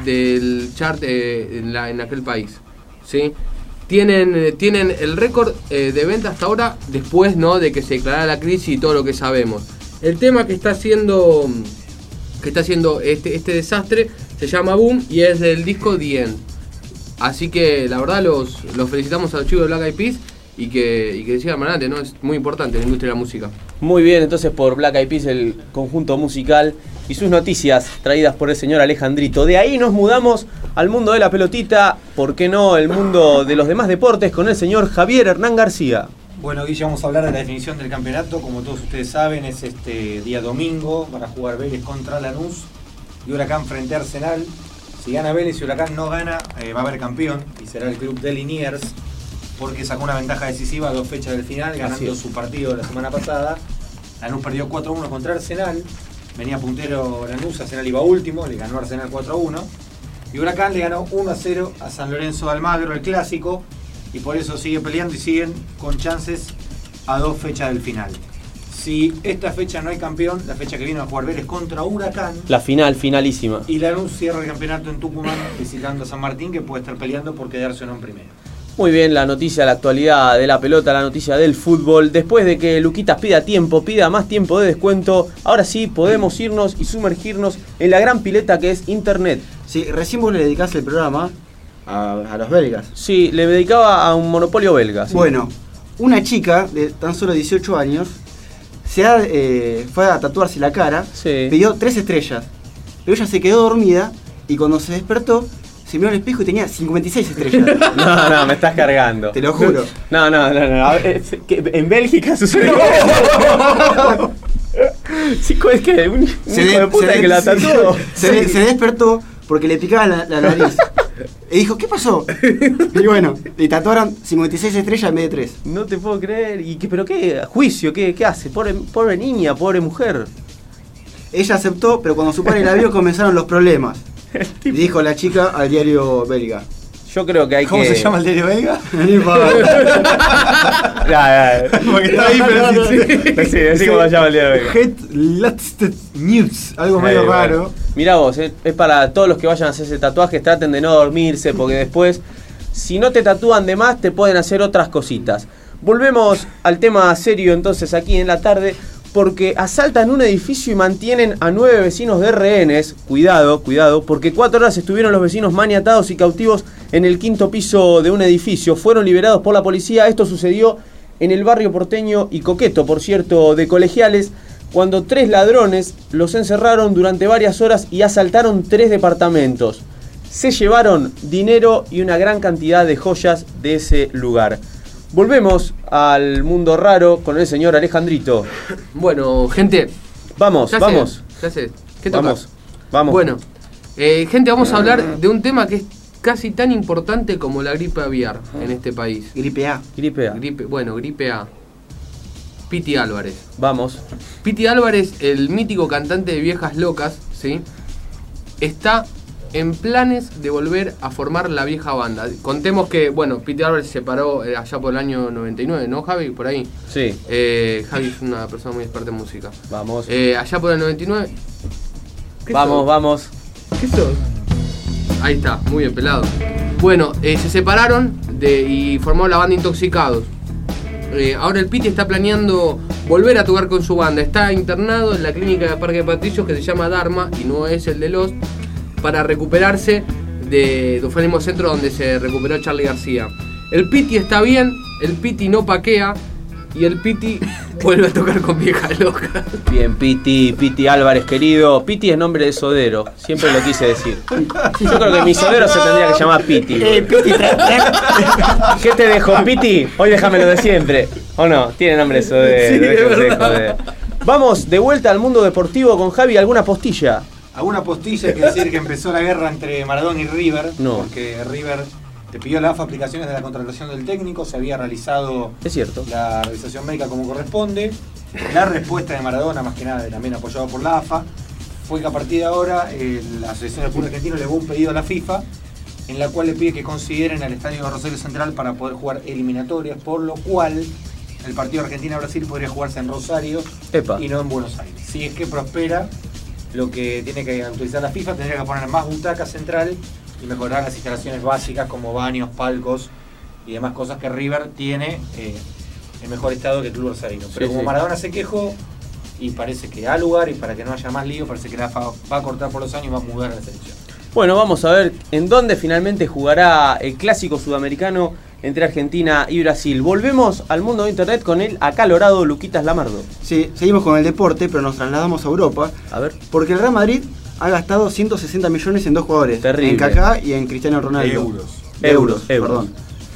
del chart eh, en, la, en aquel país, ¿sí? Tienen, eh, tienen el récord eh, de venta hasta ahora, después, ¿no?, de que se declarara la crisis y todo lo que sabemos. El tema que está haciendo, que está haciendo este, este desastre se llama Boom y es del disco The End. Así que la verdad los, los felicitamos a los chicos de Black Eyed Peas y que, y que sigan adelante, ¿no? Es muy importante la industria de la música. Muy bien, entonces por Black Eyed Peas, el conjunto musical y sus noticias traídas por el señor Alejandrito. De ahí nos mudamos al mundo de la pelotita, ¿por qué no? El mundo de los demás deportes con el señor Javier Hernán García. Bueno, Guille, vamos a hablar de la definición del campeonato. Como todos ustedes saben, es este día domingo para jugar Vélez contra Lanús y Huracán frente a Arsenal. Si gana Vélez y Huracán no gana, eh, va a haber campeón y será el club de Liniers, porque sacó una ventaja decisiva a dos fechas del final, ganando su partido la semana pasada. Lanús perdió cuatro a uno contra Arsenal, venía puntero Lanús, Arsenal iba último, le ganó Arsenal cuatro a uno. Y Huracán le ganó uno a cero a San Lorenzo de Almagro, el clásico, y por eso sigue peleando y siguen con chances a dos fechas del final. Si esta fecha no hay campeón, la fecha que viene a jugar Vélez contra Huracán. La final, finalísima. Y Lanús cierra el campeonato en Tucumán visitando a San Martín, que puede estar peleando por quedarse o no en primero. Muy bien, la noticia, la actualidad de la pelota, la noticia del fútbol. Después de que Luquitas pida tiempo, pida más tiempo de descuento, ahora sí podemos irnos y sumergirnos en la gran pileta que es Internet. Sí, recién vos le dedicás el programa a, a los belgas. Sí, le dedicaba a un monopolio belga. ¿Sí? Bueno, una chica de tan solo dieciocho años se ha, eh, fue a tatuarse la cara, sí. Pidió tres estrellas, pero ella se quedó dormida y cuando se despertó se miró al espejo y tenía cincuenta y seis estrellas. No, no, me estás cargando. Te lo juro. No, no, no, no. A ver, es que en Bélgica sucedió. Sí, es que un, un se hijo de, de puta se que la tatuó. Se, se, se despertó porque le picaba la, la nariz. Y dijo, ¿qué pasó? Y bueno, le tatuaron cincuenta y seis estrellas en vez de tres. No te puedo creer. ¿Y qué, pero qué? ¿Juicio? ¿Qué, qué hace? Pobre, pobre niña, pobre mujer. Ella aceptó, pero cuando su padre la vio comenzaron los problemas. Dijo la chica al diario belga. Yo creo que hay ¿Cómo que... ¿Cómo se llama el diario belga? Porque está ahí, pero no, sí, sí. Sí, así como se llama el diario belga. Het Laatste Nieuws, algo Ay, medio bueno. raro. Mirá vos, es, es para todos los que vayan a hacer ese tatuaje, traten de no dormirse, porque después, si no te tatúan de más, te pueden hacer otras cositas. Volvemos al tema serio entonces aquí en la tarde, porque asaltan un edificio y mantienen a nueve vecinos de rehenes. Cuidado, cuidado, porque cuatro horas estuvieron los vecinos maniatados y cautivos en el quinto piso de un edificio. Fueron liberados por la policía. Esto sucedió en el barrio porteño y coqueto, por cierto, de Colegiales, cuando tres ladrones los encerraron durante varias horas y asaltaron tres departamentos. Se llevaron dinero y una gran cantidad de joyas de ese lugar. Volvemos al mundo raro con el señor Alejandrito. Bueno, gente. Vamos, ya vamos. Sé, ya sé. ¿Qué toca? Vamos, vamos. Bueno, eh, gente, vamos a hablar de un tema que es casi tan importante como la gripe aviar en este país. Gripe A. Gripe A. Gripe, bueno, gripe A. Piti Álvarez. Vamos. Piti Álvarez, el mítico cantante de Viejas Locas, ¿sí? Está en planes de volver a formar la vieja banda. Contemos que, bueno, Piti Álvarez se separó allá por el año noventa y nueve, ¿no, Javi? Por ahí. Sí. Eh, Javi es una persona muy experta en música. Vamos. Eh, allá por el noventa y nueve. Vamos, sos? vamos. ¿Qué sos? Ahí está, muy bien pelado. Bueno, eh, se separaron de, y formó la banda Intoxicados. Eh, ahora el Piti está planeando volver a tocar con su banda. Está internado en la clínica de Parque de Patricios que se llama Dharma y no es el de Lost, para recuperarse de, de fue el mismo centro donde se recuperó Charly García. El Piti está bien, el Piti no paquea y el Piti vuelve a tocar con Viejas Locas. Bien, Piti, Piti Álvarez, querido. Piti es nombre de sodero, siempre lo quise decir. Yo creo que mi sodero se tendría que llamar Piti. Eh, Piti, tra- tra- ¿Qué te dejo, Piti? Hoy déjame lo de siempre. ¿O no? Tiene nombre de sodero. Sí, de déjense de verdad. joder. Vamos de vuelta al mundo deportivo con Javi. ¿Alguna postilla? alguna postilla hay que decir que empezó la guerra entre Maradona y River, no. porque River te pidió la A F A aplicaciones de la contratación del técnico, se había realizado es cierto. la revisación médica como corresponde. La respuesta de Maradona, más que nada también apoyado por la A F A, fue que a partir de ahora eh, la Asociación del Fútbol Argentino le dio un pedido a la FIFA en la cual le pide que consideren al estadio de Rosario Central para poder jugar eliminatorias, por lo cual el partido Argentina-Brasil podría jugarse en Rosario Epa. y no en Buenos Aires. Si es que prospera lo que tiene que autorizar la FIFA, tendría que poner más butacas central y mejorar las instalaciones básicas como baños, palcos y demás cosas que River tiene eh, en mejor estado que el club rosarino. Pero sí, como sí. Maradona se quejó y parece que da lugar, y para que no haya más lío, parece que la A F A va a cortar por los años y va a mudar a la selección. Bueno, vamos a ver en dónde finalmente jugará el clásico sudamericano entre Argentina y Brasil. Volvemos al mundo de internet con el acalorado Luquitas Lamardo. Sí, seguimos con el deporte, pero nos trasladamos a Europa. A ver. Porque el Real Madrid ha gastado ciento sesenta millones en dos jugadores. Terrible. En Kaká y en Cristiano Ronaldo. Euros. Euros, Euros. perdón.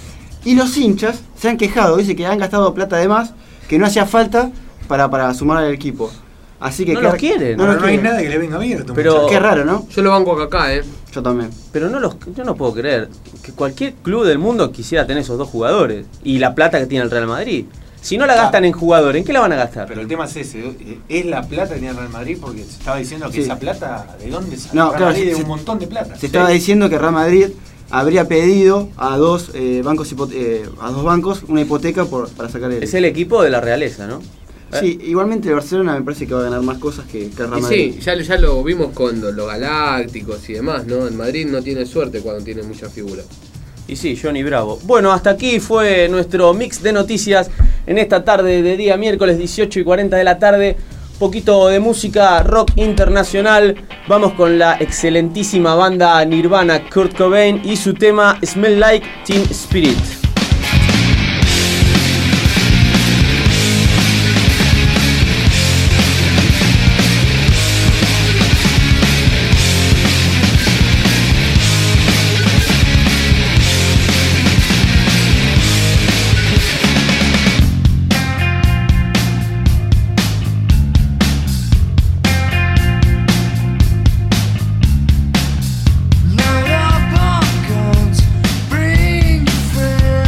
Y los hinchas se han quejado, dice que han gastado plata de más, que no hacía falta para, para sumar al equipo. Así que no qué los ar- quieren. No, No, los no hay quieren. nada que le venga bien a estos Pero- muchachos. Qué raro, ¿no? Yo lo banco acá, ¿eh? Yo también. Pero no los, yo no puedo creer que cualquier club del mundo quisiera tener esos dos jugadores y la plata que tiene el Real Madrid. Si no la gastan en jugadores, ¿en qué la van a gastar? Pero el tema es ese, es la plata que tiene el Real Madrid, porque se estaba diciendo que Sí. esa plata, ¿de dónde sale? No, el Real claro, Madrid se- de un montón de plata. Se Sí. estaba diciendo que Real Madrid habría pedido a dos eh, bancos hipo- eh, a dos bancos una hipoteca por, para sacar el. Es el equipo de la realeza, ¿no? Sí, igualmente el Barcelona me parece que va a ganar más cosas que, que el Real Y Madrid. sí, ya, ya lo vimos con los galácticos y demás, ¿no? El Madrid no tiene suerte cuando tiene muchas figuras. Y sí, Johnny Bravo. Bueno, hasta aquí fue nuestro mix de noticias en esta tarde de día miércoles dieciocho y cuarenta de la tarde. Poquito de música rock internacional. Vamos con la excelentísima banda Nirvana, Kurt Cobain y su tema Smell Like Teen Spirit. Load up on guns, bring your friends.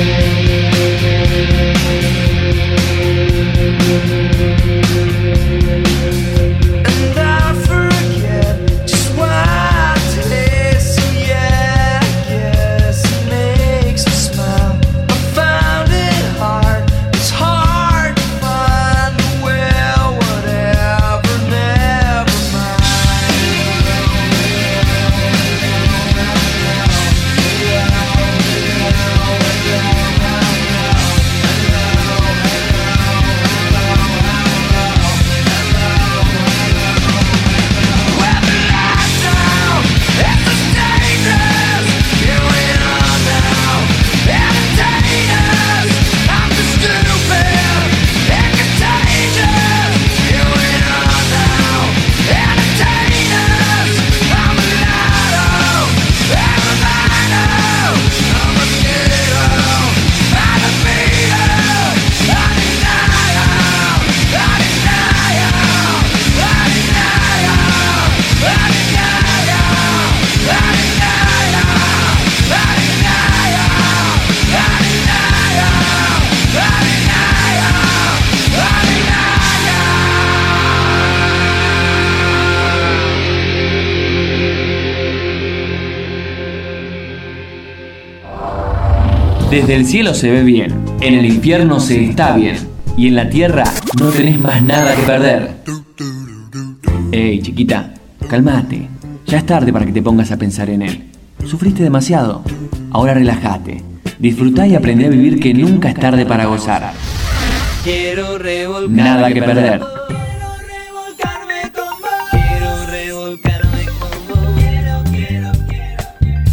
Desde el cielo se ve bien, en el infierno se está bien, y en la tierra no tenés más nada que perder. Ey, chiquita, calmate. Ya es tarde para que te pongas a pensar en él. Sufriste demasiado. Ahora relájate. Disfrutá y aprendé a vivir, que nunca es tarde para gozar. Quiero revolcarme. Nada que perder. Quiero revolcarme con vos. Quiero revolcarme con vos. Quiero, quiero, quiero.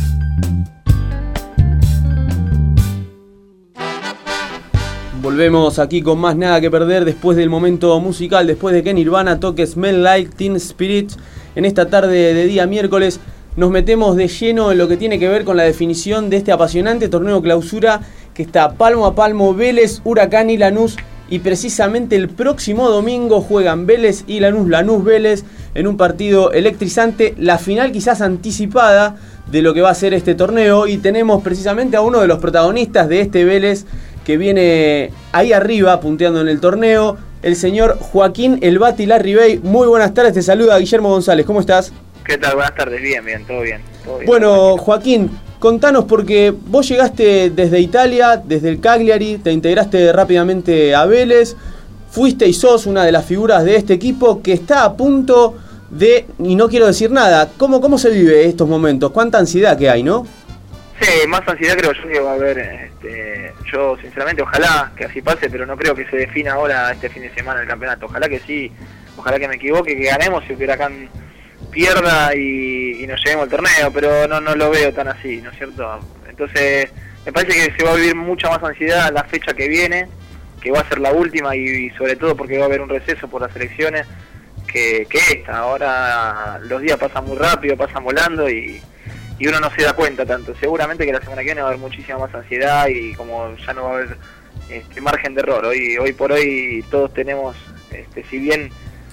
Volvemos aquí con más Nada que Perder después del momento musical, después de que Nirvana toque Smell Like Teen Spirit. En esta tarde de día miércoles nos metemos de lleno en lo que tiene que ver con la definición de este apasionante torneo clausura que está palmo a palmo Vélez, Huracán y Lanús. Y precisamente el próximo domingo juegan Vélez y Lanús, Lanús Vélez, en un partido electrizante, la final quizás anticipada de lo que va a ser este torneo. Y tenemos precisamente a uno de los protagonistas de este Vélez que viene ahí arriba punteando en el torneo, el señor Joaquín El Bati Larribey. Muy buenas tardes, te saluda Guillermo González, ¿cómo estás? ¿Qué tal? Buenas tardes, bien, bien, todo bien. Todo bien. Bueno, Joaquín, contanos, porque vos llegaste desde Italia, desde el Cagliari, te integraste rápidamente a Vélez, fuiste y sos una de las figuras de este equipo que está a punto de, y no quiero decir nada, ¿cómo, cómo se vive estos momentos? ¿Cuánta ansiedad que hay, no? Sí, más ansiedad creo yo que va a haber. Este, yo sinceramente ojalá que así pase, pero no creo que se defina ahora este fin de semana el campeonato. Ojalá que sí, ojalá que me equivoque, que ganemos y que Huracán pierda y, y nos llevemos el torneo, pero no no lo veo tan así, ¿no es cierto? Entonces me parece que se va a vivir mucha más ansiedad la fecha que viene, que va a ser la última, y, y sobre todo porque va a haber un receso por las elecciones que, que esta. Ahora los días pasan muy rápido, pasan volando y y uno no se da cuenta tanto. Seguramente que la semana que viene va a haber muchísima más ansiedad y como ya no va a haber este margen de error. Hoy hoy por hoy todos tenemos, este, si bien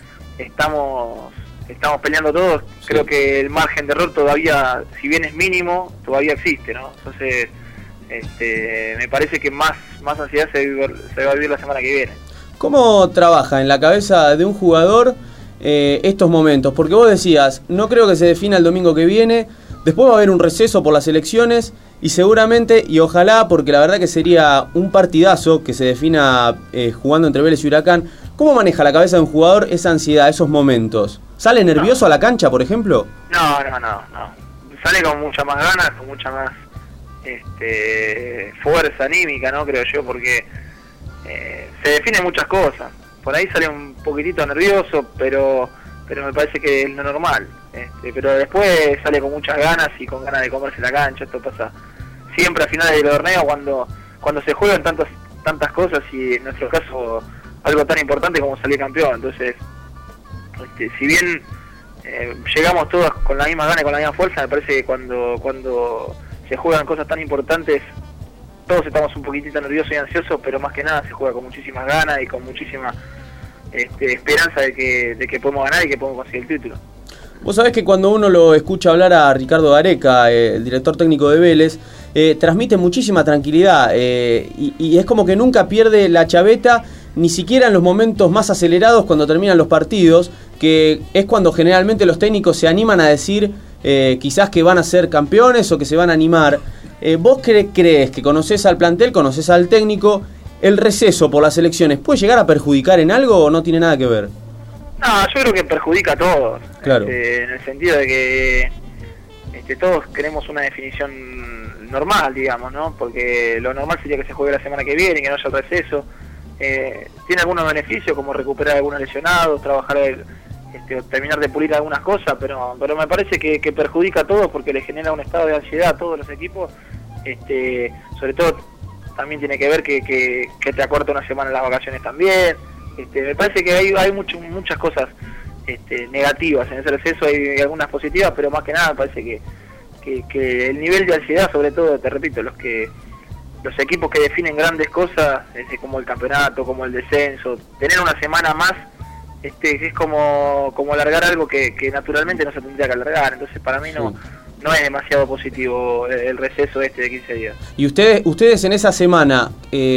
estamos estamos peleando todos, sí, creo que el margen de error todavía, si bien es mínimo, todavía existe, ¿no? Entonces este, me parece que más, más ansiedad se, vive, se va a vivir la semana que viene. ¿Cómo trabaja en la cabeza de un jugador eh, estos momentos? Porque vos decías, no creo que se defina el domingo que viene. Después va a haber un receso por las elecciones y seguramente, y ojalá, porque la verdad que sería un partidazo que se defina eh, jugando entre Vélez y Huracán. ¿Cómo maneja la cabeza de un jugador esa ansiedad, esos momentos? ¿Sale nervioso no. a la cancha, por ejemplo? No, no, no, no. Sale con mucha más ganas, con mucha más este, fuerza anímica, ¿no? Creo yo, porque eh, se definen muchas cosas. Por ahí sale un poquitito nervioso, pero... pero me parece que es lo normal, este, pero después sale con muchas ganas y con ganas de comerse la cancha. Esto pasa siempre a finales del torneo cuando cuando se juegan tantas tantas cosas, y en nuestro caso algo tan importante como salir campeón. Entonces, este, si bien eh, llegamos todos con la misma gana y con la misma fuerza, me parece que cuando cuando se juegan cosas tan importantes todos estamos un poquitito nerviosos y ansiosos, pero más que nada se juega con muchísimas ganas y con muchísima Este, esperanza de que, de que podemos ganar y que podemos conseguir el título. Vos sabés que cuando uno lo escucha hablar a Ricardo Gareca, eh, el director técnico de Vélez, eh, transmite muchísima tranquilidad eh, y, y es como que nunca pierde la chaveta, ni siquiera en los momentos más acelerados cuando terminan los partidos, que es cuando generalmente los técnicos se animan a decir eh, quizás que van a ser campeones o que se van a animar. Eh, ¿Vos cre- crees que conocés al plantel, conocés al técnico, el receso por las elecciones puede llegar a perjudicar en algo o no tiene nada que ver? No, yo creo que perjudica a todos, claro. este, en el sentido de que este, todos queremos una definición normal, digamos, ¿no? Porque lo normal sería que se juegue la semana que viene, que no haya receso. Eh, tiene algunos beneficios como recuperar algunos lesionados, trabajar, el, este, terminar de pulir algunas cosas, pero pero me parece que, que perjudica a todos porque le genera un estado de ansiedad a todos los equipos, este, sobre todo también tiene que ver que, que, que te acorta una semana las vacaciones también. Este, me parece que hay, hay mucho, muchas cosas este, negativas en ese receso, hay algunas positivas, pero más que nada me parece que, que, que el nivel de ansiedad, sobre todo, te repito, los que los equipos que definen grandes cosas, este, como el campeonato, como el descenso, tener una semana más este, es como, como alargar algo que, que naturalmente no se tendría que alargar, entonces para mí no, no es demasiado positivo el, el receso este de quince días. ¿Y ustedes ustedes en esa semana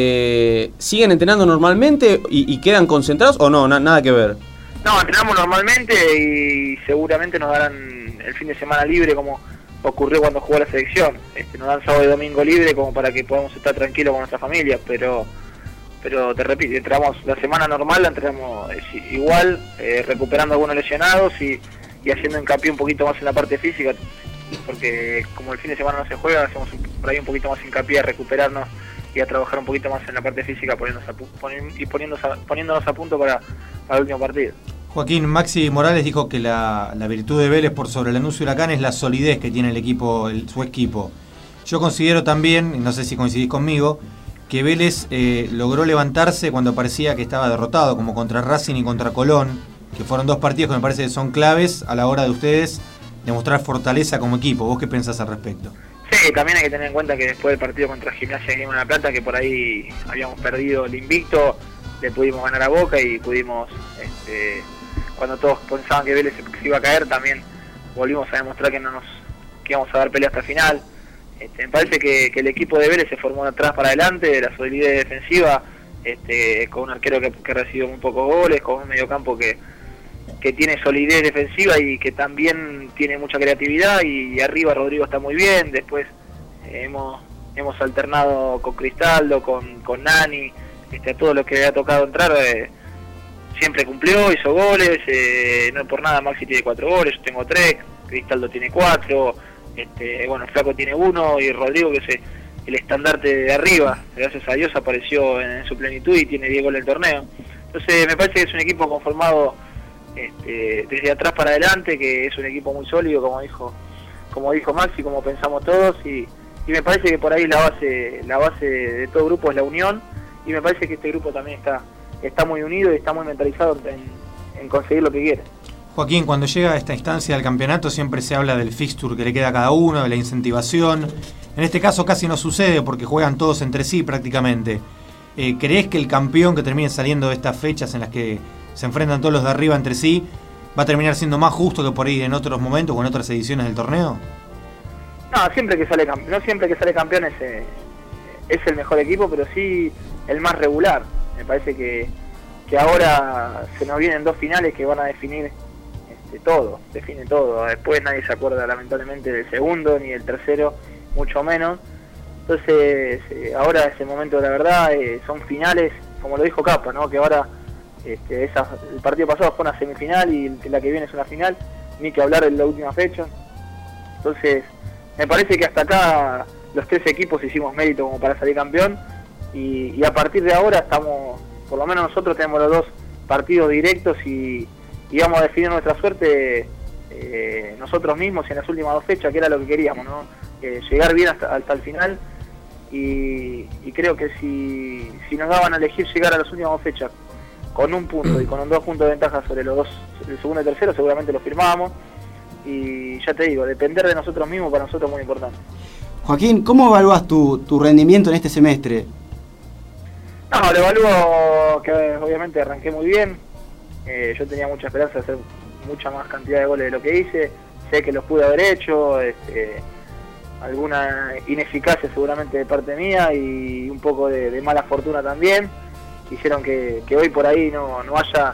eh, siguen entrenando normalmente y, y quedan concentrados o no? Na, nada que ver. No, entrenamos normalmente y seguramente nos darán el fin de semana libre como ocurrió cuando jugó la selección. Este, nos dan sábado y domingo libre como para que podamos estar tranquilos con nuestra familia, pero pero te repito, entramos la semana normal, la entrenamos eh, igual, eh, recuperando algunos lesionados y, y haciendo hincapié un poquito más en la parte física, porque como el fin de semana no se juega, hacemos un, por ahí un poquito más hincapié a recuperarnos y a trabajar un poquito más en la parte física poniéndonos a, poni- y poniéndonos a, poniéndonos a punto para, para el último partido. Joaquín, Maxi Morales dijo que la, la virtud de Vélez por sobre el anuncio Huracán es la solidez que tiene el equipo, el, su equipo. Yo considero también, y no sé si coincidís conmigo, que Vélez eh, logró levantarse cuando parecía que estaba derrotado, como contra Racing y contra Colón, que fueron dos partidos que me parece que son claves a la hora de ustedes demostrar fortaleza como equipo. ¿Vos qué pensás al respecto? Sí, también hay que tener en cuenta que después del partido contra Gimnasia de La Plata, que por ahí habíamos perdido el invicto, le pudimos ganar a Boca y pudimos, este, cuando todos pensaban que Vélez se iba a caer, también volvimos a demostrar que no nos que íbamos a dar pelea hasta el final. Este, me parece que, que el equipo de Vélez se formó de atrás para adelante, la solidez defensiva, este, con un arquero que, que recibió muy pocos goles, con un mediocampo que, que tiene solidez defensiva y que también tiene mucha creatividad, y, y arriba Rodrigo está muy bien. Después eh, hemos hemos alternado con Cristaldo, con, con Nani, este, a todos los que le ha tocado entrar eh, siempre cumplió, hizo goles, eh, no por nada Maxi tiene cuatro goles, yo tengo tres, Cristaldo tiene cuatro, este, bueno, el Flaco tiene uno y Rodrigo, que es el, el estandarte de arriba, gracias a Dios apareció en, en su plenitud y tiene diez goles en el torneo. Entonces me parece que es un equipo conformado este, desde atrás para adelante, que es un equipo muy sólido, como dijo como dijo Maxi, como pensamos todos, y, y me parece que por ahí la base la base de todo grupo es la unión, y me parece que este grupo también está está muy unido y está muy mentalizado en, en conseguir lo que quiere. Joaquín, cuando llega a esta instancia del campeonato siempre se habla del fixture que le queda a cada uno, de la incentivación. En este caso casi no sucede porque juegan todos entre sí prácticamente. Eh, ¿Creés que el campeón que termine saliendo de estas fechas en las que se enfrentan todos los de arriba entre sí va a terminar siendo más justo que por ahí en otros momentos o en otras ediciones del torneo? No, siempre que sale campeón, no siempre que sale campeón es, eh, es el mejor equipo, pero sí el más regular. Me parece que, que ahora se nos vienen dos finales que van a definir este, todo, define todo. Después nadie se acuerda lamentablemente del segundo ni del tercero, mucho menos. Entonces eh, ahora es el momento de la verdad, eh, son finales, como lo dijo Capa, ¿no? Que ahora este, esa, el partido pasado fue una semifinal y la que viene es una final, ni que hablar de la última fecha. Entonces me parece que hasta acá los tres equipos hicimos mérito como para salir campeón. Y, y a partir de ahora estamos, por lo menos nosotros tenemos los dos partidos directos y, y vamos a definir nuestra suerte eh, nosotros mismos en las últimas dos fechas, que era lo que queríamos, ¿no? Eh, llegar bien hasta, hasta el final, y, y creo que si, si nos daban a elegir llegar a las últimas dos fechas con un punto y con un dos puntos de ventaja sobre los dos, el segundo y el tercero, seguramente lo firmábamos, y ya te digo, depender de nosotros mismos para nosotros es muy importante. Joaquín, ¿cómo evalúas tu, tu rendimiento en este semestre? No, lo evalúo que obviamente arranqué muy bien, eh, yo tenía mucha esperanza de hacer mucha más cantidad de goles de lo que hice, sé que los pude haber hecho, este, alguna ineficacia seguramente de parte mía y un poco de, de mala fortuna también, hicieron que, que hoy por ahí no, no haya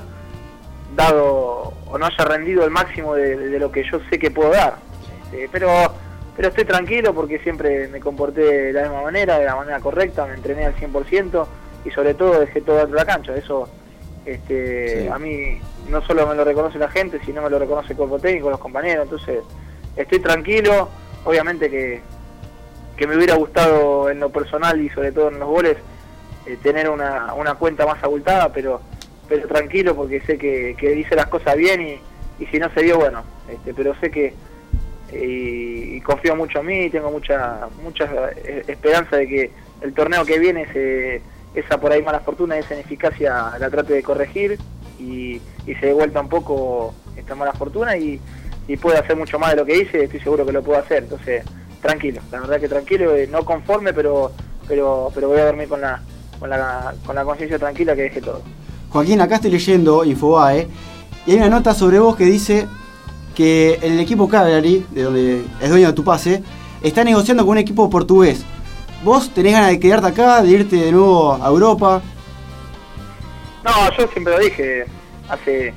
dado o no haya rendido el máximo de, de lo que yo sé que puedo dar. Este, pero, pero estoy tranquilo porque siempre me comporté de la misma manera, de la manera correcta, me entrené al cien por ciento y sobre todo dejé todo dentro de la cancha. Eso este, sí. A mí no solo me lo reconoce la gente, sino me lo reconoce el cuerpo técnico, los compañeros. Entonces estoy tranquilo. Obviamente que, que me hubiera gustado en lo personal y sobre todo en los goles eh, tener una, una cuenta más abultada, pero pero tranquilo porque sé que, que hice las cosas bien y, y si no se dio, bueno, este, pero sé que eh, y confío mucho en mí, tengo mucha mucha esperanza de que el torneo que viene, se, esa por ahí mala fortuna, esa ineficacia la trate de corregir y, y se dé vuelta un poco esta mala fortuna y y puedo hacer mucho más de lo que hice, estoy seguro que lo puedo hacer. Entonces, tranquilo, la verdad que tranquilo, eh, no conforme, pero pero pero voy a dormir con la con la con la conciencia tranquila que dejé todo. Joaquín, acá estoy leyendo Infobae y hay una nota sobre vos que dice que el equipo Cagliari, de donde es dueño de tu pase, está negociando con un equipo portugués. ¿Vos tenés ganas de quedarte acá, de irte de nuevo a Europa? No, yo siempre lo dije, hace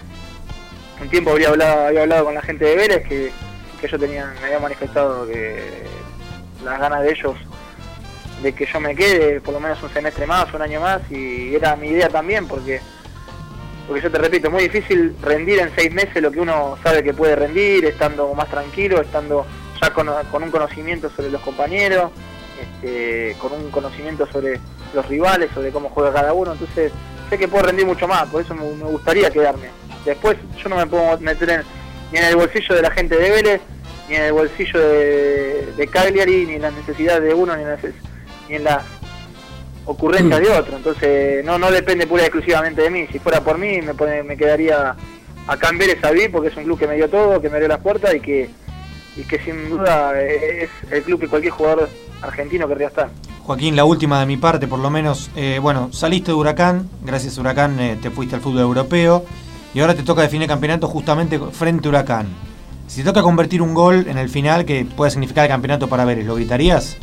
un tiempo había hablado, había hablado con la gente de Vélez que, que yo tenía, me había manifestado que las ganas de ellos de que yo me quede por lo menos un semestre más, un año más, y era mi idea también porque porque yo te repito, es muy difícil rendir en seis meses lo que uno sabe que puede rendir, estando más tranquilo, estando ya con, con un conocimiento sobre los compañeros, este, con un conocimiento sobre los rivales, sobre cómo juega cada uno. Entonces sé que puedo rendir mucho más, por eso me, me gustaría quedarme. Después yo no me puedo meter en, ni en el bolsillo de la gente de Vélez, ni en el bolsillo de, de Cagliari, ni en las necesidades de uno, ni en las, ni en las ocurrencias de otro. Entonces no no depende pura y exclusivamente de mí. Si fuera por mí me, pone, me quedaría acá en Vélez a vivir porque es un club que me dio todo, que me abrió las puertas y que, y que sin duda es el club que cualquier jugador argentino querría estar. Joaquín, la última de mi parte por lo menos. Eh, bueno, saliste de Huracán, gracias a Huracán eh, te fuiste al fútbol europeo. Y ahora te toca definir el campeonato justamente frente a Huracán. Si te toca convertir un gol en el final que pueda significar el campeonato para Vélez, ¿lo gritarías?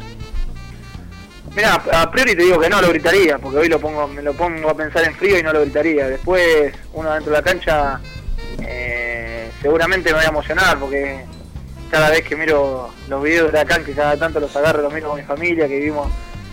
Mira, a priori te digo que no lo gritaría, porque hoy lo pongo, me lo pongo a pensar en frío y no lo gritaría. Después, uno dentro de la cancha, eh, seguramente me voy a emocionar, porque cada vez que miro los videos de Huracán, que cada tanto los agarro, los miro con mi familia, que vivimos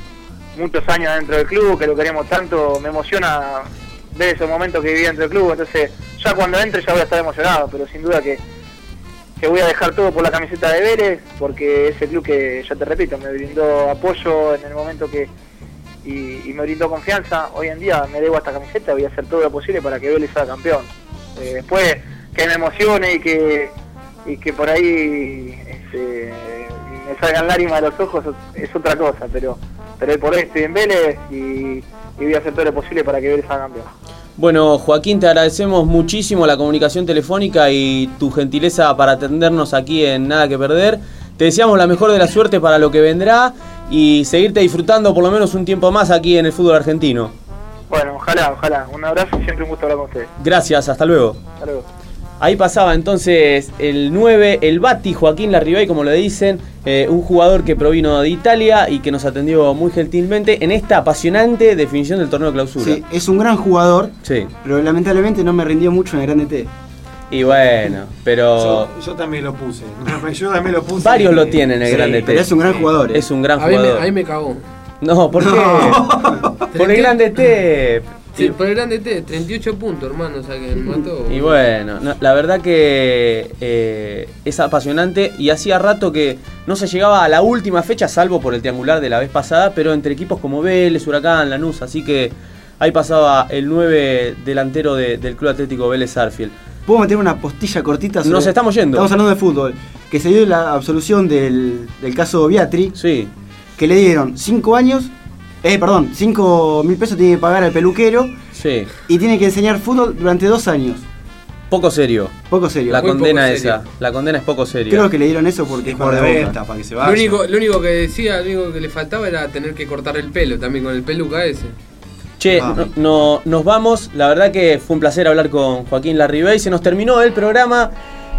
muchos años dentro del club, que lo queremos tanto, me emociona ver esos momentos que viví dentro del club. Entonces ya cuando entre ya voy a estar emocionado, pero sin duda que, que voy a dejar todo por la camiseta de Vélez, porque es el club que, ya te repito, me brindó apoyo en el momento que y, y me brindó confianza. Hoy en día me debo a esta camiseta, voy a hacer todo lo posible para que Vélez sea campeón. Eh, después que me emocione y que y que por ahí este, me salgan lágrimas de los ojos es otra cosa, pero pero hoy por hoy estoy en Vélez y y voy a hacer todo lo posible para que Vélez sea campeón. Bueno, Joaquín, te agradecemos muchísimo la comunicación telefónica y tu gentileza para atendernos aquí en Nada que Perder. Te deseamos la mejor de la suerte para lo que vendrá y seguirte disfrutando por lo menos un tiempo más aquí en el fútbol argentino. Bueno, ojalá, ojalá. Un abrazo y siempre un gusto hablar con ustedes. Gracias, hasta luego. Hasta luego. Ahí pasaba entonces el nueve, el Bati, Joaquín Larribey, como le dicen, eh, un jugador que provino de Italia y que nos atendió muy gentilmente en esta apasionante definición del torneo de clausura. Sí, es un gran jugador, sí, pero lamentablemente no me rindió mucho en el Grande T. Y bueno, pero... Yo, yo también lo puse. Yo también lo puse. Varios lo tienen en el sí, Grande T. Pero es un gran jugador. ¿eh? Es un gran a jugador. Mí me, ahí me cagó. No, ¿por qué? No. Por el Grande T... Sí, por el Grande T, treinta y ocho puntos, hermano, o sea que me mató. Y bueno, no, la verdad que eh, es apasionante y hacía rato que no se llegaba a la última fecha, salvo por el triangular de la vez pasada, pero entre equipos como Vélez, Huracán, Lanús, así que ahí pasaba el nueve delantero de, del Club Atlético Vélez Sarsfield. ¿Puedo meter una postilla cortita? Sobre... Nos estamos yendo. Estamos hablando de fútbol. Que se dio la absolución del, del caso Biatri. Sí. Que le dieron cinco años... Eh, perdón, cinco mil pesos tiene que pagar al peluquero. Sí. Y tiene que enseñar fútbol durante dos años. Poco serio. Poco serio. La Muy condena poco esa. serio. La condena es poco seria. Creo que le dieron eso porque es por de venta, para que se vaya. Lo único, lo único que decía, lo único que le faltaba era tener que cortar el pelo también con el peluca ese. Che, no, no, nos vamos. La verdad que fue un placer hablar con Joaquín Larribey. Se nos terminó el programa.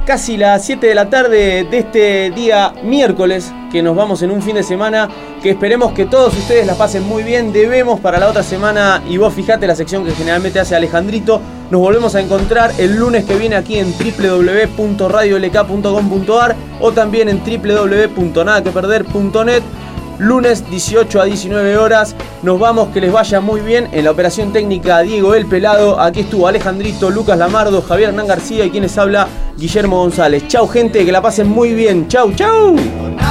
casi las siete de la tarde de este día miércoles, que nos vamos en un fin de semana que esperemos que todos ustedes la pasen muy bien. Debemos para la otra semana, y vos fijate la sección que generalmente hace Alejandrito, nos volvemos a encontrar el lunes que viene aquí en doble u doble u doble u punto radio l k punto com punto a r o también en doble u doble u doble u punto nada que perder punto net. Lunes dieciocho a diecinueve horas. Nos vamos, que les vaya muy bien. En la operación técnica, Diego El Pelado. Aquí estuvo Alejandrito, Lucas Lamardo, Javier Hernán García y quienes habla, Guillermo González. Chau, gente, que la pasen muy bien. Chau, chau.